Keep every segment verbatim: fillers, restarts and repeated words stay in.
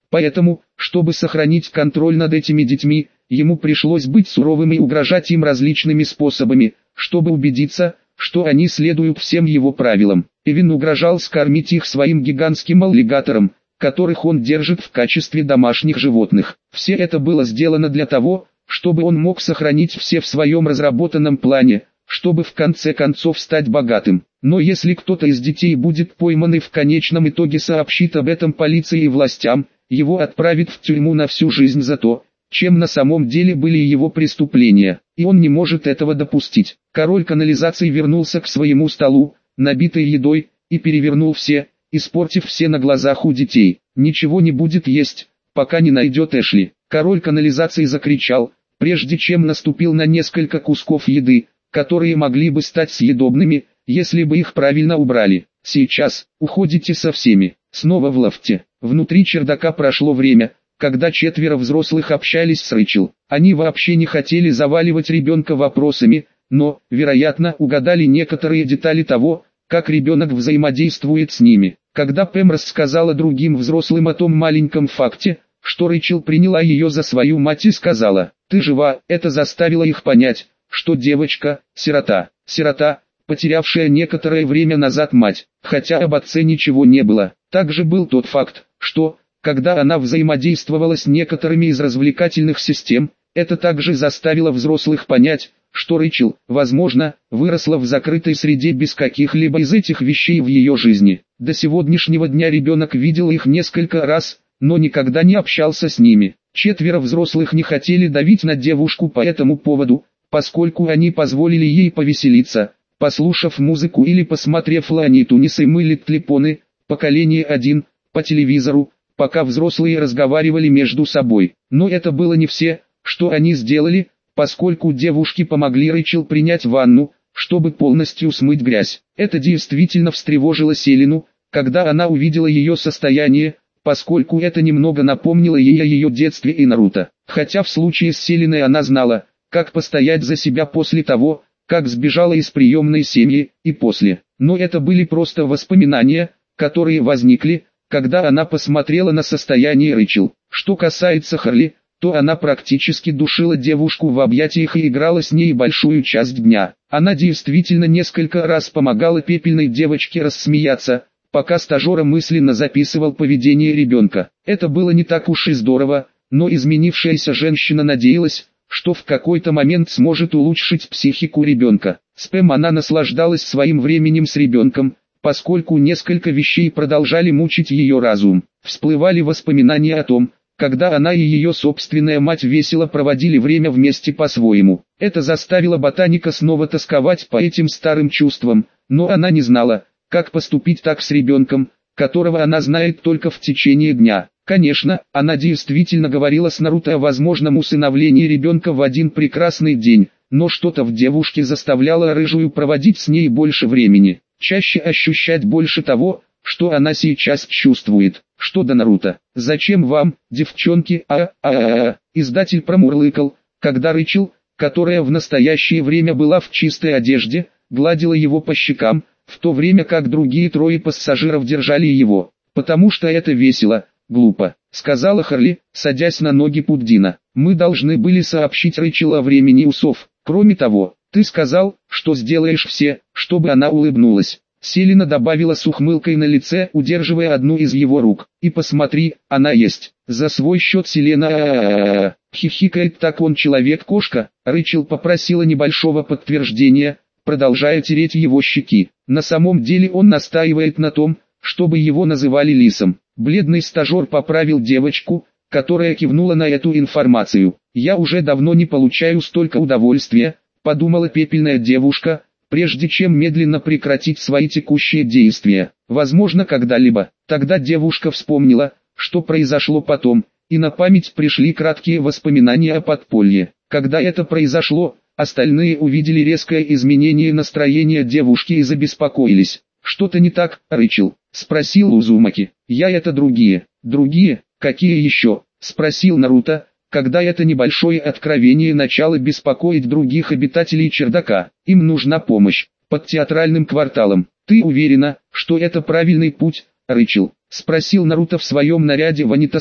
Поэтому, чтобы сохранить контроль над этими детьми, ему пришлось быть суровым и угрожать им различными способами, чтобы убедиться, что они следуют всем его правилам. Эвин угрожал скормить их своим гигантским аллигаторам, которых он держит в качестве домашних животных. Все это было сделано для того, чтобы он мог сохранить все в своем разработанном плане, чтобы в конце концов стать богатым. Но если кто-то из детей будет пойман и в конечном итоге сообщит об этом полиции и властям, его отправят в тюрьму на всю жизнь за то, чем на самом деле были его преступления, и он не может этого допустить. Король канализации вернулся к своему столу, набитый едой, и перевернул все, испортив все на глазах у детей. «Ничего не будет есть, пока не найдет Эшли». Король канализации закричал, прежде чем наступил на несколько кусков еды, которые могли бы стать съедобными, если бы их правильно убрали. «Сейчас, уходите со всеми». Снова в лофте. Внутри чердака прошло время, когда четверо взрослых общались с Рэйчел. Они вообще не хотели заваливать ребенка вопросами, но, вероятно, угадали некоторые детали того, как ребенок взаимодействует с ними. Когда Пэм рассказала другим взрослым о том маленьком факте, что Рэйчел приняла ее за свою мать и сказала: «Ты жива», это заставило их понять, что девочка – сирота. Сирота, потерявшая некоторое время назад мать, хотя об отце ничего не было. Также был тот факт, что, когда она взаимодействовала с некоторыми из развлекательных систем, это также заставило взрослых понять, что Рэйчел, возможно, выросла в закрытой среде без каких-либо из этих вещей в ее жизни. До сегодняшнего дня ребенок видел их несколько раз, но никогда не общался с ними. Четверо взрослых не хотели давить на девушку по этому поводу, поскольку они позволили ей повеселиться, послушав музыку или посмотрев Лани Тунис и Мы Литлипоны, поколение один, по телевизору, пока взрослые разговаривали между собой. Но это было не все, что они сделали, поскольку девушки помогли Рэйчел принять ванну, чтобы полностью смыть грязь. Это действительно встревожило Селину, когда она увидела ее состояние, поскольку это немного напомнило ей о ее детстве и Наруто. Хотя в случае с Селиной она знала, как постоять за себя после того, как сбежала из приемной семьи, и после. Но это были просто воспоминания, которые возникли, когда она посмотрела на состояние Рэйчел. Что касается Харли, то она практически душила девушку в объятиях и играла с ней большую часть дня. Она действительно несколько раз помогала пепельной девочке рассмеяться, пока стажер мысленно записывал поведение ребенка. Это было не так уж и здорово, но изменившаяся женщина надеялась, что в какой-то момент сможет улучшить психику ребенка. С Пэм она наслаждалась своим временем с ребенком, поскольку несколько вещей продолжали мучить ее разум. Всплывали воспоминания о том, когда она и ее собственная мать весело проводили время вместе по-своему. Это заставило ботаника снова тосковать по этим старым чувствам, но она не знала, как поступить так с ребенком, которого она знает только в течение дня. Конечно, она действительно говорила с Наруто о возможном усыновлении ребенка в один прекрасный день, но что-то в девушке заставляло рыжую проводить с ней больше времени, чаще ощущать больше того, что она сейчас чувствует. Что до Наруто? «Зачем вам, девчонки, а а а а издатель промурлыкал, когда Рэйчел, которая в настоящее время была в чистой одежде, гладила его по щекам, в то время как другие трое пассажиров держали его. «Потому что это весело, глупо», — сказала Харли, садясь на ноги Пуддина. «Мы должны были сообщить Рэйчел о времени усов. Кроме того, ты сказал, что сделаешь все, чтобы она улыбнулась». Селина добавила с ухмылкой на лице, удерживая одну из его рук. «И посмотри, она есть». За свой счет Селена а-а-а-а хихикает, так он человек-кошка. Рэйчел попросила небольшого подтверждения, продолжая тереть его щеки. На самом деле он настаивает на том, чтобы его называли лисом. Бледный стажер поправил девочку, которая кивнула на эту информацию. «Я уже давно не получаю столько удовольствия», — подумала пепельная девушка, прежде чем медленно прекратить свои текущие действия. Возможно, когда-либо. Тогда девушка вспомнила, что произошло потом, и на память пришли краткие воспоминания о подполье. Когда это произошло, остальные увидели резкое изменение настроения девушки и забеспокоились. «Что-то не так, Рэйчел?» — спросил Узумаки. «Я это другие». «Другие? Какие еще?» — спросил Наруто, когда это небольшое откровение начало беспокоить других обитателей чердака. «Им нужна помощь. Под театральным кварталом. Ты уверена, что это правильный путь, Рэйчел?» — спросил Наруто в своем наряде ванитас,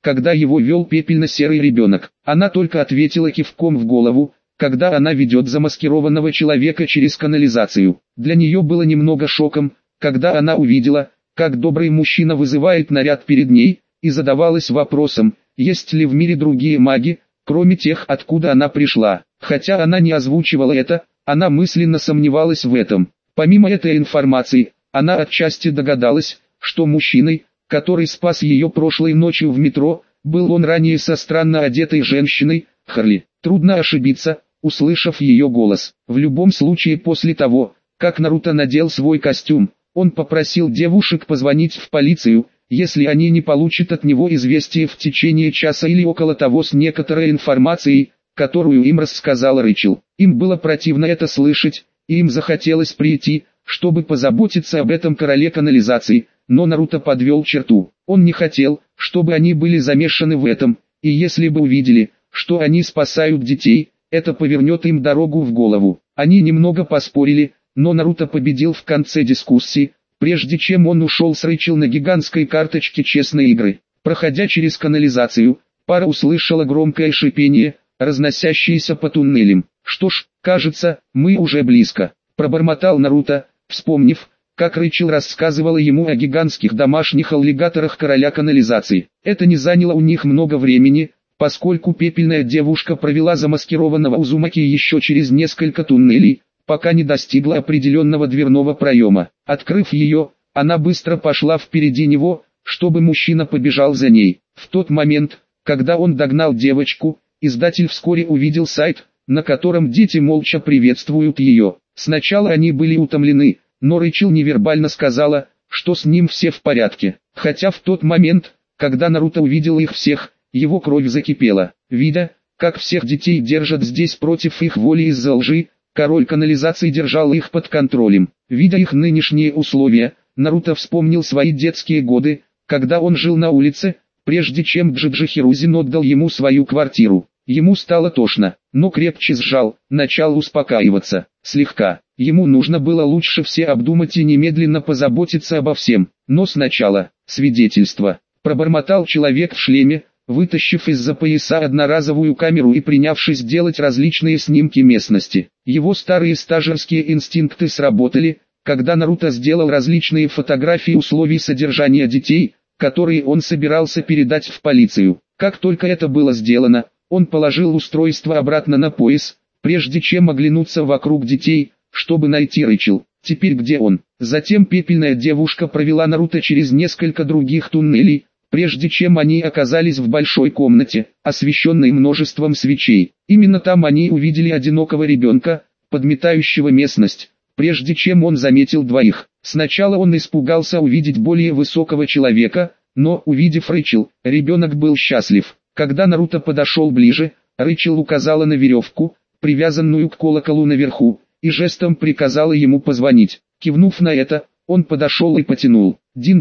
когда его вел пепельно-серый ребенок. Она только ответила кивком в голову, когда она ведет замаскированного человека через канализацию. Для нее было немного шоком, когда она увидела, как добрый мужчина вызывает наряд перед ней, и задавалась вопросом, есть ли в мире другие маги, кроме тех, откуда она пришла. Хотя она не озвучивала это, она мысленно сомневалась в этом. Помимо этой информации, она отчасти догадалась, что мужчиной, который спас ее прошлой ночью в метро, был он ранее со странно одетой женщиной, Харли. Трудно ошибиться, услышав ее голос. В любом случае после того, как Наруто надел свой костюм, он попросил девушек позвонить в полицию, если они не получат от него известие в течение часа или около того с некоторой информацией, которую им рассказала Рэйчел. Им было противно это слышать, и им захотелось прийти, чтобы позаботиться об этом короле канализации, но Наруто подвел черту. Он не хотел, чтобы они были замешаны в этом, и если бы увидели, что они спасают детей, это повернет им дорогу в голову. Они немного поспорили, но Наруто победил в конце дискуссии, прежде чем он ушел с Рэйчел на гигантской карточке честной игры. Проходя через канализацию, пара услышала громкое шипение, разносящееся по туннелям. «Что ж, кажется, мы уже близко», — пробормотал Наруто, вспомнив, как Рэйчел рассказывала ему о гигантских домашних аллигаторах короля канализации. Это не заняло у них много времени, поскольку пепельная девушка провела замаскированного Узумаки еще через несколько туннелей, пока не достигла определенного дверного проема. Открыв ее, она быстро пошла впереди него, чтобы мужчина побежал за ней. В тот момент, когда он догнал девочку, издатель вскоре увидел сайт, на котором дети молча приветствуют ее. Сначала они были утомлены, но Рэйчел невербально сказала, что с ним все в порядке. Хотя в тот момент, когда Наруто увидел их всех, его кровь закипела. Видя, как всех детей держат здесь против их воли из-за лжи, король канализации держал их под контролем. Видя их нынешние условия, Наруто вспомнил свои детские годы, когда он жил на улице, прежде чем Джиджи Хирузин отдал ему свою квартиру. Ему стало тошно, но крепче сжал, начал успокаиваться. Слегка. Ему нужно было лучше все обдумать и немедленно позаботиться обо всем. Но сначала, свидетельство. Пробормотал человек в шлеме, вытащив из-за пояса одноразовую камеру и принявшись делать различные снимки местности. Его старые стажерские инстинкты сработали, когда Наруто сделал различные фотографии условий содержания детей, которые он собирался передать в полицию. Как только это было сделано, он положил устройство обратно на пояс, прежде чем оглянуться вокруг детей, чтобы найти Рэйчел. Теперь где он? Затем пепельная девушка провела Наруто через несколько других туннелей, прежде чем они оказались в большой комнате, освещенной множеством свечей. Именно там они увидели одинокого ребенка, подметающего местность, прежде чем он заметил двоих. Сначала он испугался увидеть более высокого человека, но, увидев Рэйчел, ребенок был счастлив. Когда Наруто подошел ближе, Рэйчел указала на веревку, привязанную к колоколу наверху, и жестом приказала ему позвонить. Кивнув на это, он подошел и потянул.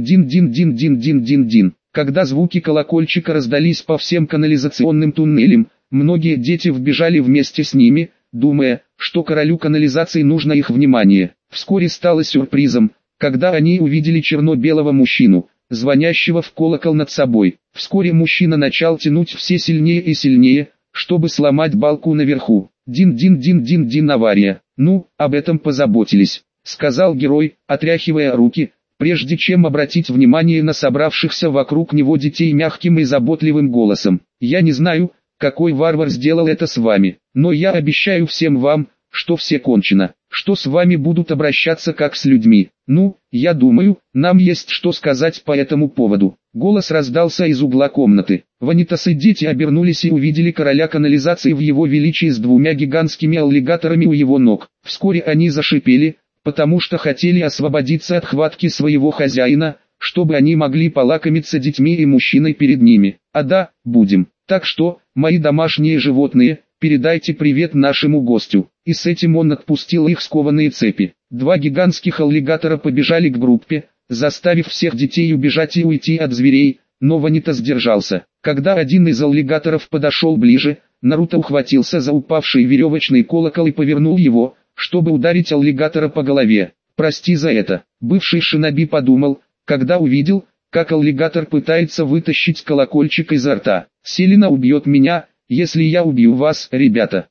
Дин-дин-дин-дин-дин-дин-дин. Когда звуки колокольчика раздались по всем канализационным туннелям, многие дети вбежали вместе с ними, думая, что королю канализации нужно их внимание. Вскоре стало сюрпризом, когда они увидели черно-белого мужчину, звонящего в колокол над собой. Вскоре мужчина начал тянуть все сильнее и сильнее, чтобы сломать балку наверху. Дин-дин-дин-дин-дин авария. Ну, об этом позаботились, сказал герой, отряхивая руки, прежде чем обратить внимание на собравшихся вокруг него детей мягким и заботливым голосом. Я не знаю, какой варвар сделал это с вами, но я обещаю всем вам, что все кончено, что с вами будут обращаться как с людьми. Ну, я думаю, нам есть что сказать по этому поводу. Голос раздался из угла комнаты. Ванитас и дети обернулись и увидели короля канализации в его величии с двумя гигантскими аллигаторами у его ног. Вскоре они зашипели, потому что хотели освободиться от хватки своего хозяина, чтобы они могли полакомиться детьми и мужчиной перед ними. А да, будем. Так что, мои домашние животные, передайте привет нашему гостю. И с этим он отпустил их скованные цепи. Два гигантских аллигатора побежали к группе, заставив всех детей убежать и уйти от зверей, но Ванита сдержался. Когда один из аллигаторов подошел ближе, Наруто ухватился за упавший веревочный колокол и повернул его, чтобы ударить аллигатора по голове. «Прости за это», бывший шиноби подумал, когда увидел, как аллигатор пытается вытащить колокольчик изо рта. Селена убьет меня, если я убью вас, ребята.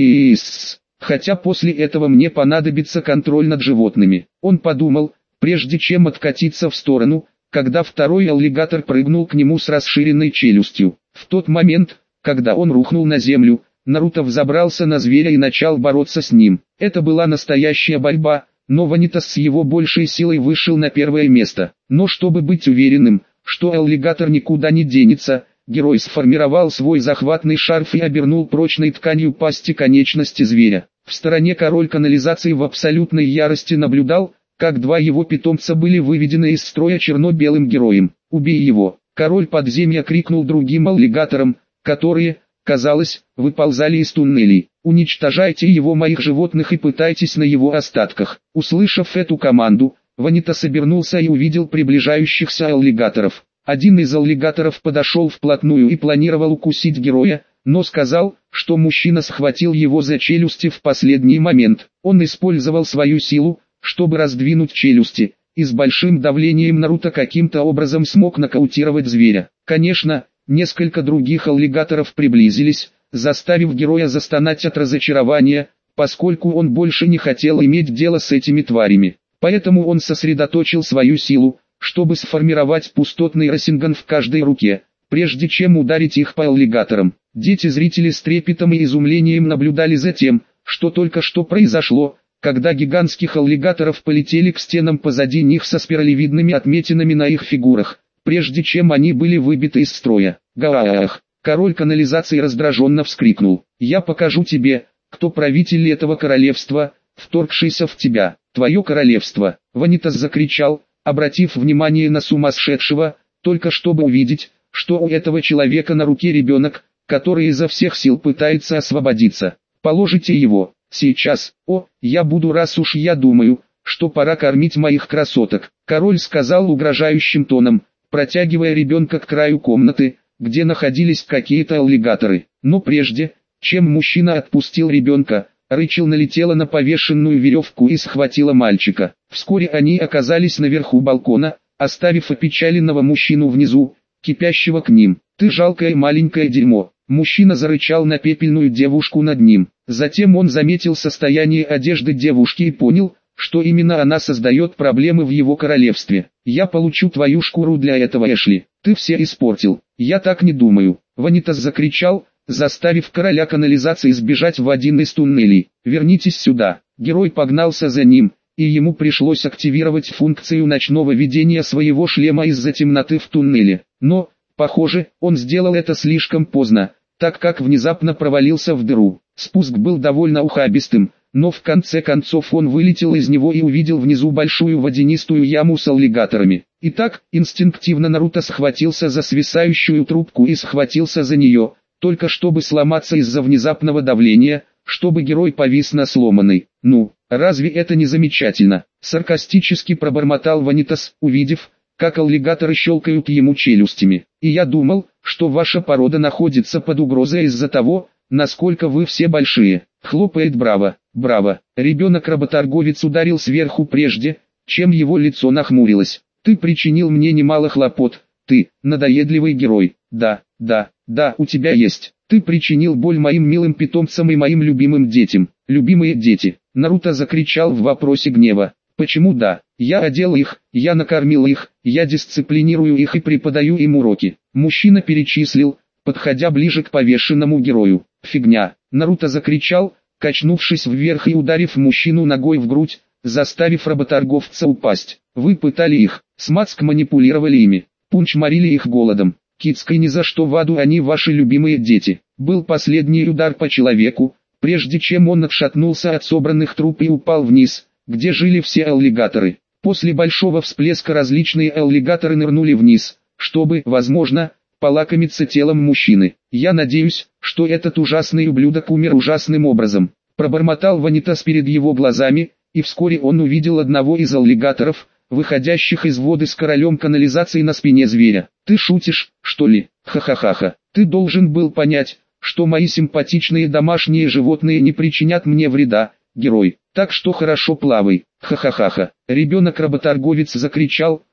Хис. Хотя после этого мне понадобится контроль над животными. Он подумал, прежде чем откатиться в сторону, когда второй аллигатор прыгнул к нему с расширенной челюстью. В тот момент, когда он рухнул на землю, Наруто взобрался на зверя и начал бороться с ним. Это была настоящая борьба, но Ванитас с его большей силой вышел на первое место. Но чтобы быть уверенным, что аллигатор никуда не денется, герой сформировал свой захватный шарф и обернул прочной тканью пасти конечности зверя. В стороне король канализации в абсолютной ярости наблюдал, как два его питомца были выведены из строя черно-белым героем. «Убей его!» Король подземья крикнул другим аллигаторам, которые, казалось, выползали из туннелей. «Уничтожайте его, моих животных, и пытайтесь на его остатках». Услышав эту команду, Ванитас обернулся и увидел приближающихся аллигаторов. Один из аллигаторов подошел вплотную и планировал укусить героя, но сказал, что мужчина схватил его за челюсти в последний момент. Он использовал свою силу, чтобы раздвинуть челюсти, и с большим давлением Наруто каким-то образом смог нокаутировать зверя. Конечно, несколько других аллигаторов приблизились, заставив героя застонать от разочарования, поскольку он больше не хотел иметь дело с этими тварями. Поэтому он сосредоточил свою силу, чтобы сформировать пустотный Расинган в каждой руке, прежде чем ударить их по аллигаторам. Дети-зрители с трепетом и изумлением наблюдали за тем, что только что произошло, когда гигантских аллигаторов полетели к стенам позади них со спиралевидными отметинами на их фигурах, прежде чем они были выбиты из строя. «Гаах!» Король канализации раздраженно вскрикнул. «Я покажу тебе, кто правитель этого королевства, вторгшийся в тебя, твое королевство!» Ванитас закричал, обратив внимание на сумасшедшего, только чтобы увидеть, что у этого человека на руке ребенок, который изо всех сил пытается освободиться. «Положите его, сейчас, о, я буду, раз уж я думаю, что пора кормить моих красоток», король сказал угрожающим тоном, протягивая ребенка к краю комнаты, где находились какие-то аллигаторы. Но прежде, чем мужчина отпустил ребенка, Рэйчел налетела на повешенную веревку и схватила мальчика. Вскоре они оказались наверху балкона, оставив опечаленного мужчину внизу, кипящего к ним. «Ты жалкое маленькое дерьмо!» Мужчина зарычал на пепельную девушку над ним. Затем он заметил состояние одежды девушки и понял, что именно она создает проблемы в его королевстве. «Я получу твою шкуру для этого, Эшли. Ты все испортил». «Я так не думаю», Ванитас закричал, заставив короля канализации сбежать в один из туннелей. «Вернитесь сюда». Герой погнался за ним, и ему пришлось активировать функцию ночного видения своего шлема из-за темноты в туннеле. Но, похоже, он сделал это слишком поздно, так как внезапно провалился в дыру. Спуск был довольно ухабистым, но в конце концов он вылетел из него и увидел внизу большую водянистую яму с аллигаторами. Итак, инстинктивно Наруто схватился за свисающую трубку и схватился за нее, только чтобы сломаться из-за внезапного давления, чтобы герой повис на сломанной. «Ну, разве это не замечательно?» — саркастически пробормотал Ванитас, увидев, как аллигаторы щелкают ему челюстями. «И я думал, что ваша порода находится под угрозой из-за того, насколько вы все большие». Хлопает «Браво, браво». Ребенок-работорговец ударил сверху прежде, чем его лицо нахмурилось. «Ты причинил мне немало хлопот, ты, надоедливый герой. Да, да, да, у тебя есть. Ты причинил боль моим милым питомцам и моим любимым детям». «Любимые дети», Наруто закричал в вопросе гнева. «Почему да? Я одел их, я накормил их, я дисциплинирую их и преподаю им уроки». Мужчина перечислил, подходя ближе к повешенному герою. «Фигня!» Наруто закричал, качнувшись вверх и ударив мужчину ногой в грудь, заставив работорговца упасть. «Вы пытали их, смацк манипулировали ими, пунчморили их голодом. Кицкой ни за что в аду, они ваши любимые дети». Был последний удар по человеку, прежде чем он отшатнулся от собранных труп и упал вниз, где жили все аллигаторы. После большого всплеска различные аллигаторы нырнули вниз, чтобы, возможно, полакомиться телом мужчины. «Я надеюсь, что этот ужасный ублюдок умер ужасным образом», пробормотал Ванитас перед его глазами, и вскоре он увидел одного из аллигаторов, выходящих из воды с королем канализации на спине зверя. «Ты шутишь, что ли? Ха-ха-ха-ха. Ты должен был понять, что мои симпатичные домашние животные не причинят мне вреда, герой. Так что хорошо плавай». Ха-ха-ха-ха. Ребенок-работорговец закричал,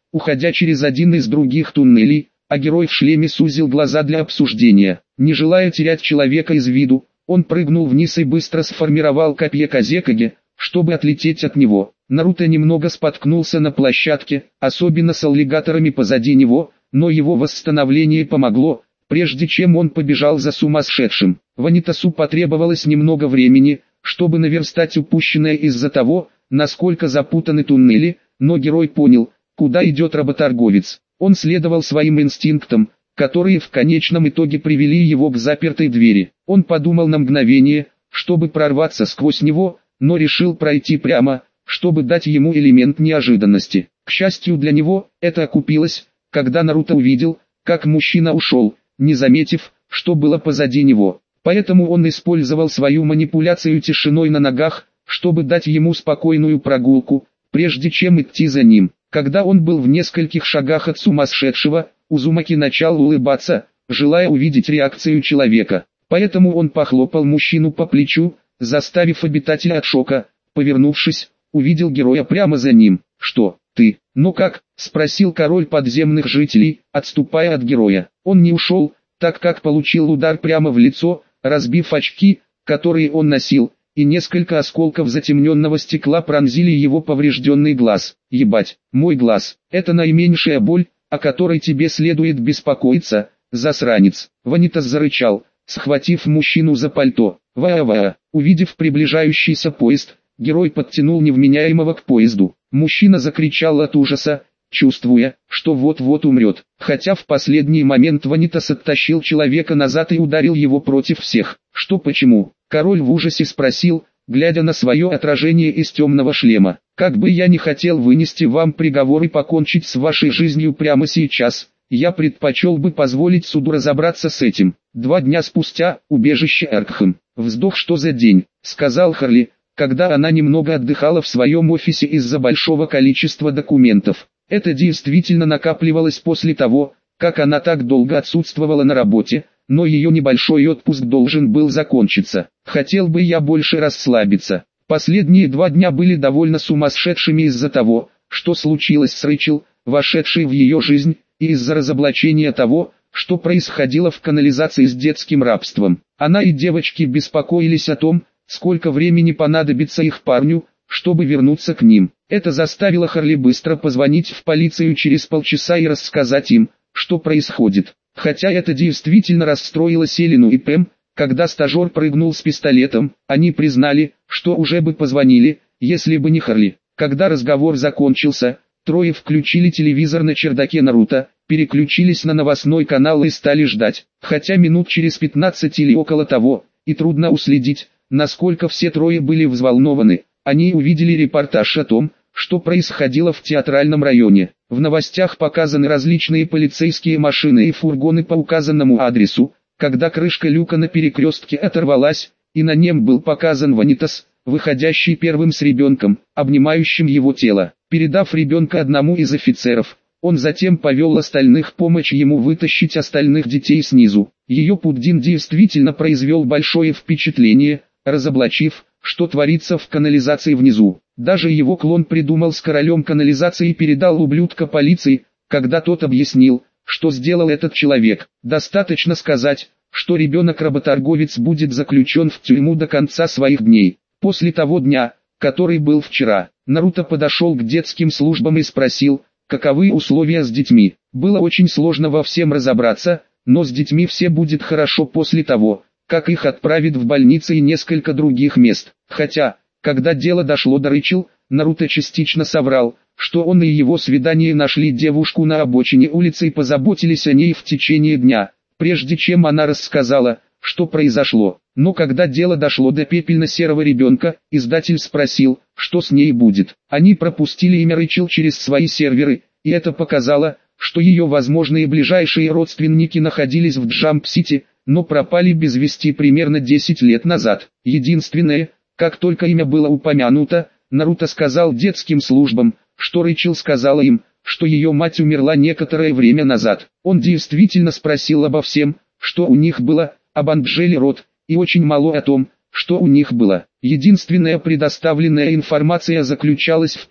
уходя через один из других туннелей, а герой в шлеме сузил глаза для обсуждения. Не желая терять человека из виду, он прыгнул вниз и быстро сформировал копье Казекаге, чтобы отлететь от него. Наруто немного споткнулся на площадке, особенно с аллигаторами позади него, но его восстановление помогло, прежде чем он побежал за сумасшедшим. Ванитасу потребовалось немного времени, чтобы наверстать упущенное из-за того, насколько запутаны туннели, но герой понял, куда идет работорговец. Он следовал своим инстинктам, которые в конечном итоге привели его к запертой двери. Он подумал на мгновение, чтобы прорваться сквозь него, но решил пройти прямо, чтобы дать ему элемент неожиданности. К счастью для него, это окупилось, когда Наруто увидел, как мужчина ушел, не заметив, что было позади него. Поэтому он использовал свою манипуляцию тишиной на ногах, чтобы дать ему спокойную прогулку, прежде чем идти за ним. Когда он был в нескольких шагах от сумасшедшего, Узумаки начал улыбаться, желая увидеть реакцию человека. Поэтому он похлопал мужчину по плечу, заставив обитателя от шока, повернувшись, увидел героя прямо за ним. «Что, ты? Ну как?» – спросил король подземных жителей, отступая от героя. Он не ушел, так как получил удар прямо в лицо, разбив очки, которые он носил, и несколько осколков затемненного стекла пронзили его поврежденный глаз. «Ебать, мой глаз, это наименьшая боль, о которой тебе следует беспокоиться, засранец!» Ванитас зарычал, схватив мужчину за пальто. «Ва-ва-ва!» Увидев приближающийся поезд, герой подтянул невменяемого к поезду. Мужчина закричал от ужаса, чувствуя, что вот-вот умрет. Хотя в последний момент Ванитас оттащил человека назад и ударил его против всех. «Что почему?» Король в ужасе спросил, глядя на свое отражение из темного шлема. «Как бы я не хотел вынести вам приговор и покончить с вашей жизнью прямо сейчас, я предпочел бы позволить суду разобраться с этим». Два дня спустя, убежище Эркхэм. «Вздох, что за день», — сказал Харли, когда она немного отдыхала в своем офисе из-за большого количества документов. Это действительно накапливалось после того, как она так долго отсутствовала на работе, но ее небольшой отпуск должен был закончиться. Хотел бы я больше расслабиться. Последние два дня были довольно сумасшедшими из-за того, что случилось с Рэйчел, вошедшей в ее жизнь, и из-за разоблачения того, что происходило в канализации с детским рабством. Она и девочки беспокоились о том, сколько времени понадобится их парню, чтобы вернуться к ним. Это заставило Харли быстро позвонить в полицию через полчаса и рассказать им, что происходит. Хотя это действительно расстроило Селину и Пэм, когда стажер прыгнул с пистолетом, они признали, что уже бы позвонили, если бы не Харли. Когда разговор закончился, трое включили телевизор на чердаке Наруто, переключились на новостной канал и стали ждать. Хотя минут через пятнадцать или около того, и трудно уследить, насколько все трое были взволнованы, они увидели репортаж о том, что происходило в театральном районе. В новостях показаны различные полицейские машины и фургоны по указанному адресу, когда крышка люка на перекрестке оторвалась, и на нем был показан Ванитас, выходящий первым с ребенком, обнимающим его тело. Передав ребенка одному из офицеров, он затем повел остальных помочь ему вытащить остальных детей снизу. Ее пуддин действительно произвел большое впечатление, разоблачив, что творится в канализации внизу. Даже его клон придумал с королем канализации и передал ублюдка полиции, когда тот объяснил, что сделал этот человек. Достаточно сказать, что ребенок-работорговец будет заключен в тюрьму до конца своих дней. После того дня, который был вчера, Наруто подошел к детским службам и спросил, каковы условия с детьми. Было очень сложно во всем разобраться, но с детьми все будет хорошо после того, как их отправят в больницы и несколько других мест. Хотя, когда дело дошло до Рэйчел, Наруто частично соврал, что он и его свидание нашли девушку на обочине улицы и позаботились о ней в течение дня, прежде чем она рассказала, что произошло. Но когда дело дошло до пепельно-серого ребенка, издатель спросил, что с ней будет. Они пропустили имя Рэйчел через свои серверы, и это показало, что ее возможные ближайшие родственники находились в Джамп-Сити, но пропали без вести примерно десять лет назад. Единственное, как только имя было упомянуто, Наруто сказал детским службам, что Рэйчел сказала им, что ее мать умерла некоторое время назад. Он действительно спросил обо всем, что у них было, об Анджеле Рот, и очень мало о том, что у них было. Единственная предоставленная информация заключалась в том,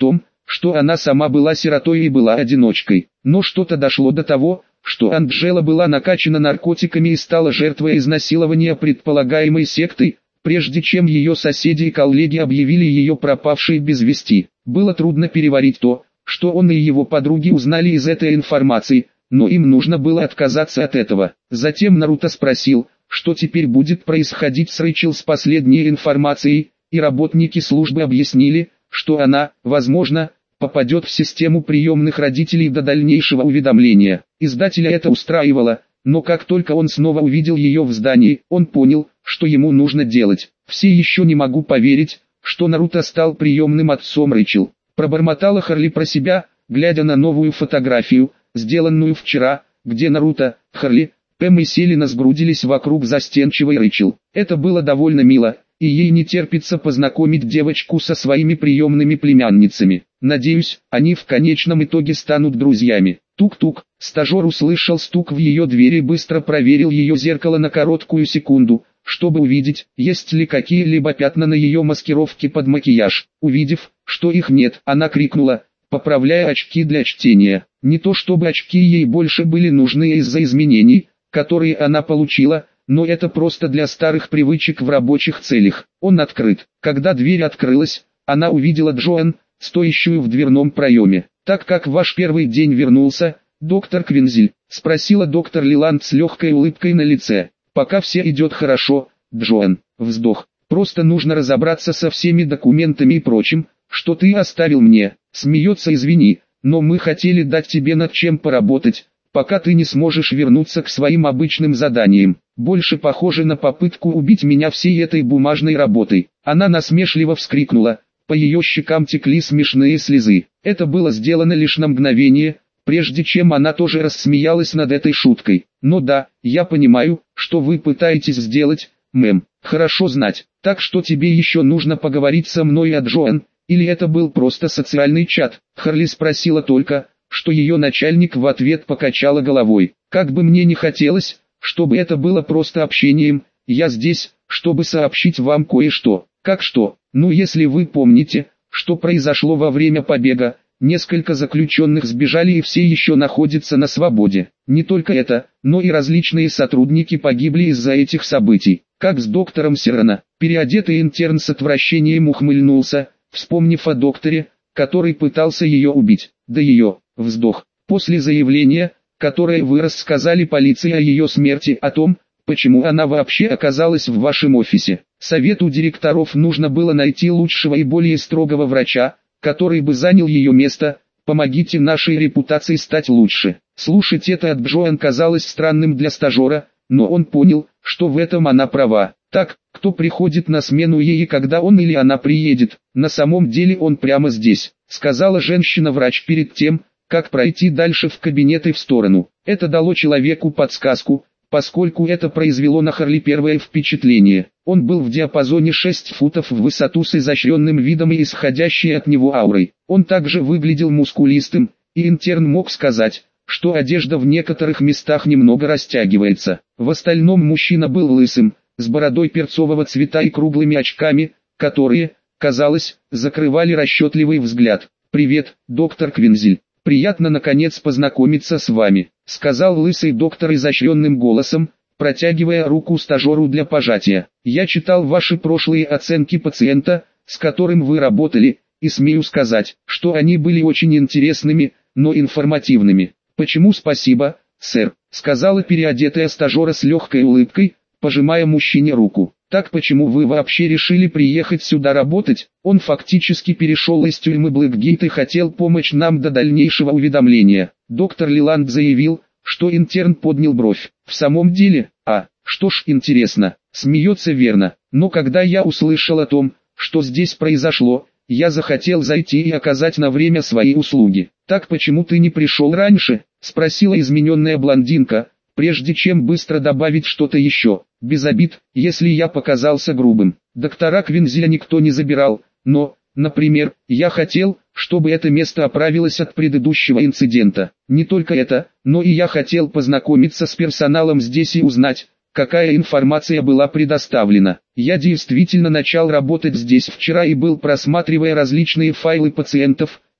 что она сама была сиротой и была одиночкой. Но что-то дошло до того, что Анджела была накачана наркотиками и стала жертвой изнасилования предполагаемой сектой, прежде чем ее соседи и коллеги объявили ее пропавшей без вести. Было трудно переварить то, что он и его подруги узнали из этой информации, но им нужно было отказаться от этого. Затем Наруто спросил, что теперь будет происходить с Рэйчел с последней информацией, и работники службы объяснили, что она, возможно, попадет в систему приемных родителей до дальнейшего уведомления. Издателя это устраивало, но как только он снова увидел ее в здании, он понял, что ему нужно делать. «Все еще не могу поверить, что Наруто стал приемным отцом Рэйчел», пробормотала Харли про себя, глядя на новую фотографию, сделанную вчера, где Наруто, Харли, Пэм и Селина сгрудились вокруг застенчивой Рэйчел. Это было довольно мило, и ей не терпится познакомить девочку со своими приемными племянницами. Надеюсь, они в конечном итоге станут друзьями. Тук-тук, стажер услышал стук в ее двери и быстро проверил ее зеркало на короткую секунду, чтобы увидеть, есть ли какие-либо пятна на ее маскировке под макияж. Увидев, что их нет, она крикнула, поправляя очки для чтения. Не то чтобы очки ей больше были нужны из-за изменений, которые она получила, но это просто для старых привычек в рабочих целях. Он открыт. Когда дверь открылась, она увидела Джоан, стоящую в дверном проеме. «Так как ваш первый день вернулся, доктор Квинзель?» — спросила доктор Лиланд с легкой улыбкой на лице. «Пока все идет хорошо, Джоан». Вздох. «Просто нужно разобраться со всеми документами и прочим, что ты оставил мне». Смеется. «Извини, но мы хотели дать тебе над чем поработать, пока ты не сможешь вернуться к своим обычным заданиям. Больше похоже на попытку убить меня всей этой бумажной работой». Она насмешливо вскрикнула. По ее щекам текли смешные слезы. Это было сделано лишь на мгновение, прежде чем она тоже рассмеялась над этой шуткой. «Ну да, я понимаю, что вы пытаетесь сделать, мэм. Хорошо знать. Так что тебе еще нужно поговорить со мной о Джоан, или это был просто социальный чат?» Харли спросила только, что ее начальник в ответ покачала головой. «Как бы мне не хотелось, чтобы это было просто общением, я здесь, чтобы сообщить вам кое-что». «Как что?» «Ну, если вы помните, что произошло во время побега, несколько заключенных сбежали и все еще находятся на свободе. Не только это, но и различные сотрудники погибли из-за этих событий. Как с доктором Сирана». Переодетый интерн с отвращением ухмыльнулся, вспомнив о докторе, который пытался ее убить. Да ее, вздох. После заявления, которое вы рассказали полиции о ее смерти, о том, почему она вообще оказалась в вашем офисе. Совету директоров нужно было найти лучшего и более строгого врача, который бы занял ее место. Помогите нашей репутации стать лучше. Слушать это от Джоан казалось странным для стажера, но он понял, что в этом она права. Так, кто приходит на смену ей, когда он или она приедет? На самом деле он прямо здесь, сказала женщина-врач перед тем, как пройти дальше в кабинет и в сторону. Это дало человеку подсказку, поскольку это произвело на Харли первое впечатление. Он был в диапазоне шесть футов в высоту с изощренным видом и исходящей от него аурой. Он также выглядел мускулистым, и интерн мог сказать, что одежда в некоторых местах немного растягивается. В остальном мужчина был лысым, с бородой перцового цвета и круглыми очками, которые, казалось, закрывали расчетливый взгляд. «Привет, доктор Квинзель. Приятно наконец познакомиться с вами», — сказал лысый доктор изощренным голосом, протягивая руку стажеру для пожатия. «Я читал ваши прошлые оценки пациента, с которым вы работали, и смею сказать, что они были очень интересными, но информативными». «Почему спасибо, сэр», — сказала переодетая стажера с легкой улыбкой, пожимая мужчине руку. «Так почему вы вообще решили приехать сюда работать?» Он фактически перешел из тюрьмы Блэкгейт и хотел помочь нам до дальнейшего уведомления. Доктор Лиланд заявил, что интерн поднял бровь. «В самом деле? А, что ж, интересно». Смеется. «Верно. Но когда я услышал о том, что здесь произошло, я захотел зайти и оказать на время свои услуги». «Так почему ты не пришел раньше?» — спросила измененная блондинка, прежде чем быстро добавить что-то еще. «Без обид, если я показался грубым. Доктора Квинзеля никто не забирал, но, например, я хотел, чтобы это место оправилось от предыдущего инцидента. Не только это, но и я хотел познакомиться с персоналом здесь и узнать, какая информация была предоставлена. Я действительно начал работать здесь вчера и был, просматривая различные файлы пациентов,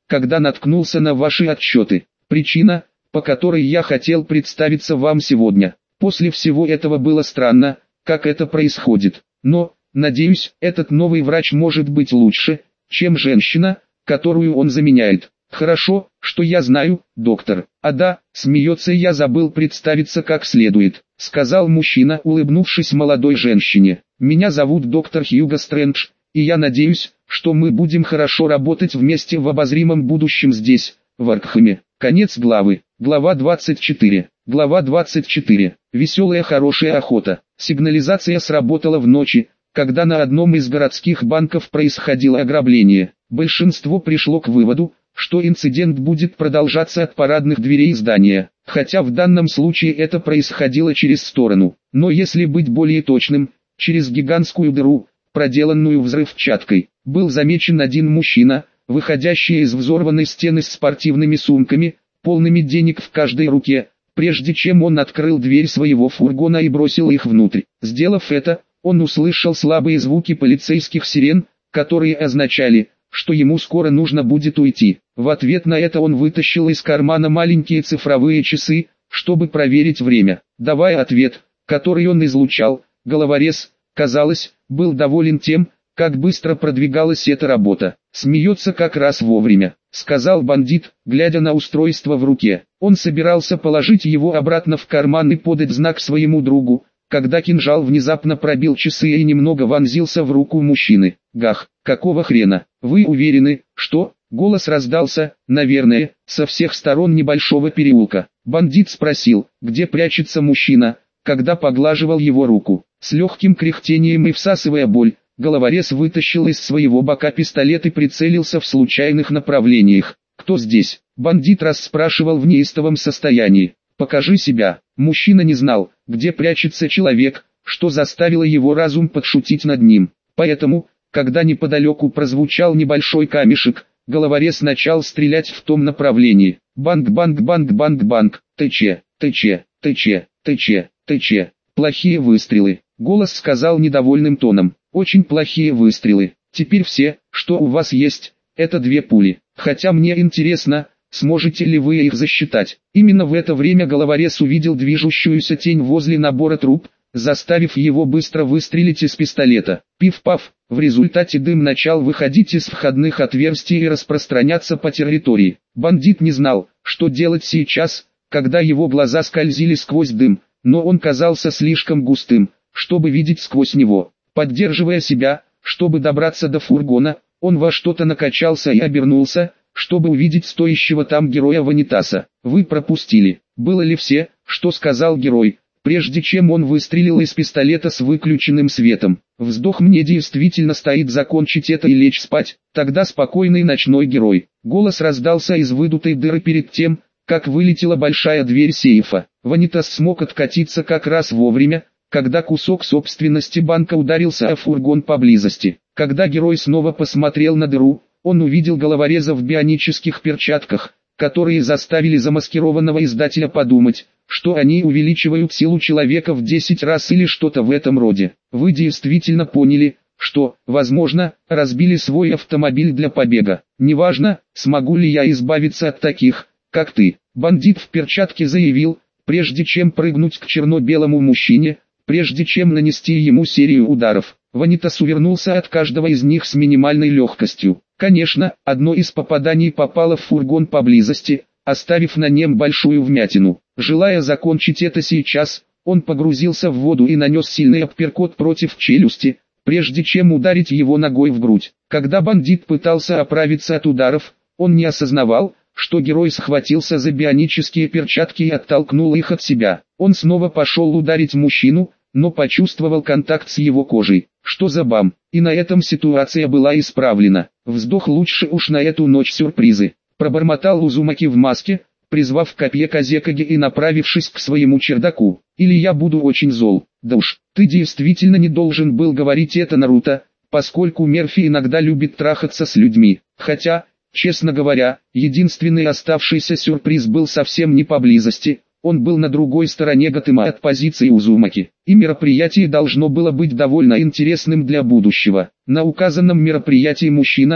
когда наткнулся на ваши отчеты. Причина, по которой я хотел представиться вам сегодня. После всего этого было странно, как это происходит. Но, надеюсь, этот новый врач может быть лучше, чем женщина, которую он заменяет. Хорошо, что я знаю, доктор. А да, смеется, я забыл представиться как следует, сказал мужчина, улыбнувшись молодой женщине. Меня зовут доктор Хьюго Стрэндж, и я надеюсь, что мы будем хорошо работать вместе в обозримом будущем здесь, в Аркхаме. Конец главы. Глава двадцать четыре. Глава двадцать четыре. Веселая хорошая охота. Сигнализация сработала в ночи, когда на одном из городских банков происходило ограбление. Большинство пришло к выводу, что инцидент будет продолжаться от парадных дверей здания, хотя в данном случае это происходило через сторону. Но если быть более точным, через гигантскую дыру, проделанную взрывчаткой, был замечен один мужчина, выходящий из взорванной стены с спортивными сумками, полными денег в каждой руке, прежде чем он открыл дверь своего фургона и бросил их внутрь. Сделав это, он услышал слабые звуки полицейских сирен, которые означали, что ему скоро нужно будет уйти. В ответ на это он вытащил из кармана маленькие цифровые часы, чтобы проверить время. Давая ответ, который он излучал, головорез, казалось, был доволен тем, как быстро продвигалась эта работа. «Смеется как раз вовремя», — сказал бандит, глядя на устройство в руке. Он собирался положить его обратно в карман и подать знак своему другу, когда кинжал внезапно пробил часы и немного вонзился в руку мужчины. «Гах, какого хрена? Вы уверены, что...» Голос раздался, наверное, со всех сторон небольшого переулка. Бандит спросил, где прячется мужчина, когда поглаживал его руку. С легким кряхтением и всасывая боль, головорез вытащил из своего бока пистолет и прицелился в случайных направлениях. «Кто здесь?» Бандит расспрашивал в неистовом состоянии. «Покажи себя». Мужчина не знал, где прячется человек, что заставило его разум подшутить над ним. Поэтому, когда неподалеку прозвучал небольшой камешек, головорез начал стрелять в том направлении. Банк-банк-банк-банк-банк, ТЧ, ТЧ, ТЧ, ТЧ, ТЧ. Плохие выстрелы. Голос сказал недовольным тоном. Очень плохие выстрелы. Теперь все, что у вас есть, это две пули. Хотя мне интересно, сможете ли вы их засчитать. Именно в это время головорез увидел движущуюся тень возле набора труб, заставив его быстро выстрелить из пистолета. Пиф-паф, в результате дым начал выходить из входных отверстий и распространяться по территории. Бандит не знал, что делать сейчас, когда его глаза скользили сквозь дым, но он казался слишком густым, чтобы видеть сквозь него. Поддерживая себя, чтобы добраться до фургона, он во что-то накачался и обернулся, чтобы увидеть стоящего там героя Ванитаса. «Вы пропустили». Было ли все, что сказал герой, прежде чем он выстрелил из пистолета с выключенным светом? Вздох, мне действительно стоит закончить это и лечь спать. Тогда спокойный ночной герой. Голос раздался из выдутой дыры перед тем, как вылетела большая дверь сейфа. Ванитас смог откатиться как раз вовремя, когда кусок собственности банка ударился о фургон поблизости. Когда герой снова посмотрел на дыру, он увидел головореза в бионических перчатках, которые заставили замаскированного издателя подумать, что они увеличивают силу человека в десять раз или что-то в этом роде. Вы действительно поняли, что, возможно, разбили свой автомобиль для побега. Неважно, смогу ли я избавиться от таких, как ты. Бандит в перчатке заявил, прежде чем прыгнуть к черно-белому мужчине, прежде чем нанести ему серию ударов. Ванитас увернулся от каждого из них с минимальной легкостью. Конечно, одно из попаданий попало в фургон поблизости, оставив на нем большую вмятину. Желая закончить это сейчас, он погрузился в воду и нанес сильный апперкот против челюсти, прежде чем ударить его ногой в грудь. Когда бандит пытался оправиться от ударов, он не осознавал, что герой схватился за бионические перчатки и оттолкнул их от себя. Он снова пошел ударить мужчину, но почувствовал контакт с его кожей. Что за бам? И на этом ситуация была исправлена. Вздох, лучше уж на эту ночь сюрпризы. Пробормотал Узумаки в маске, призвав копье Казекаги и направившись к своему чердаку. Или я буду очень зол. Да уж, ты действительно не должен был говорить это, Наруто, поскольку Мерфи иногда любит трахаться с людьми. Хотя, честно говоря, единственный оставшийся сюрприз был совсем не поблизости. Он был на другой стороне Готэма от позиции Узумаки, и мероприятие должно было быть довольно интересным для будущего. На указанном мероприятии мужчина,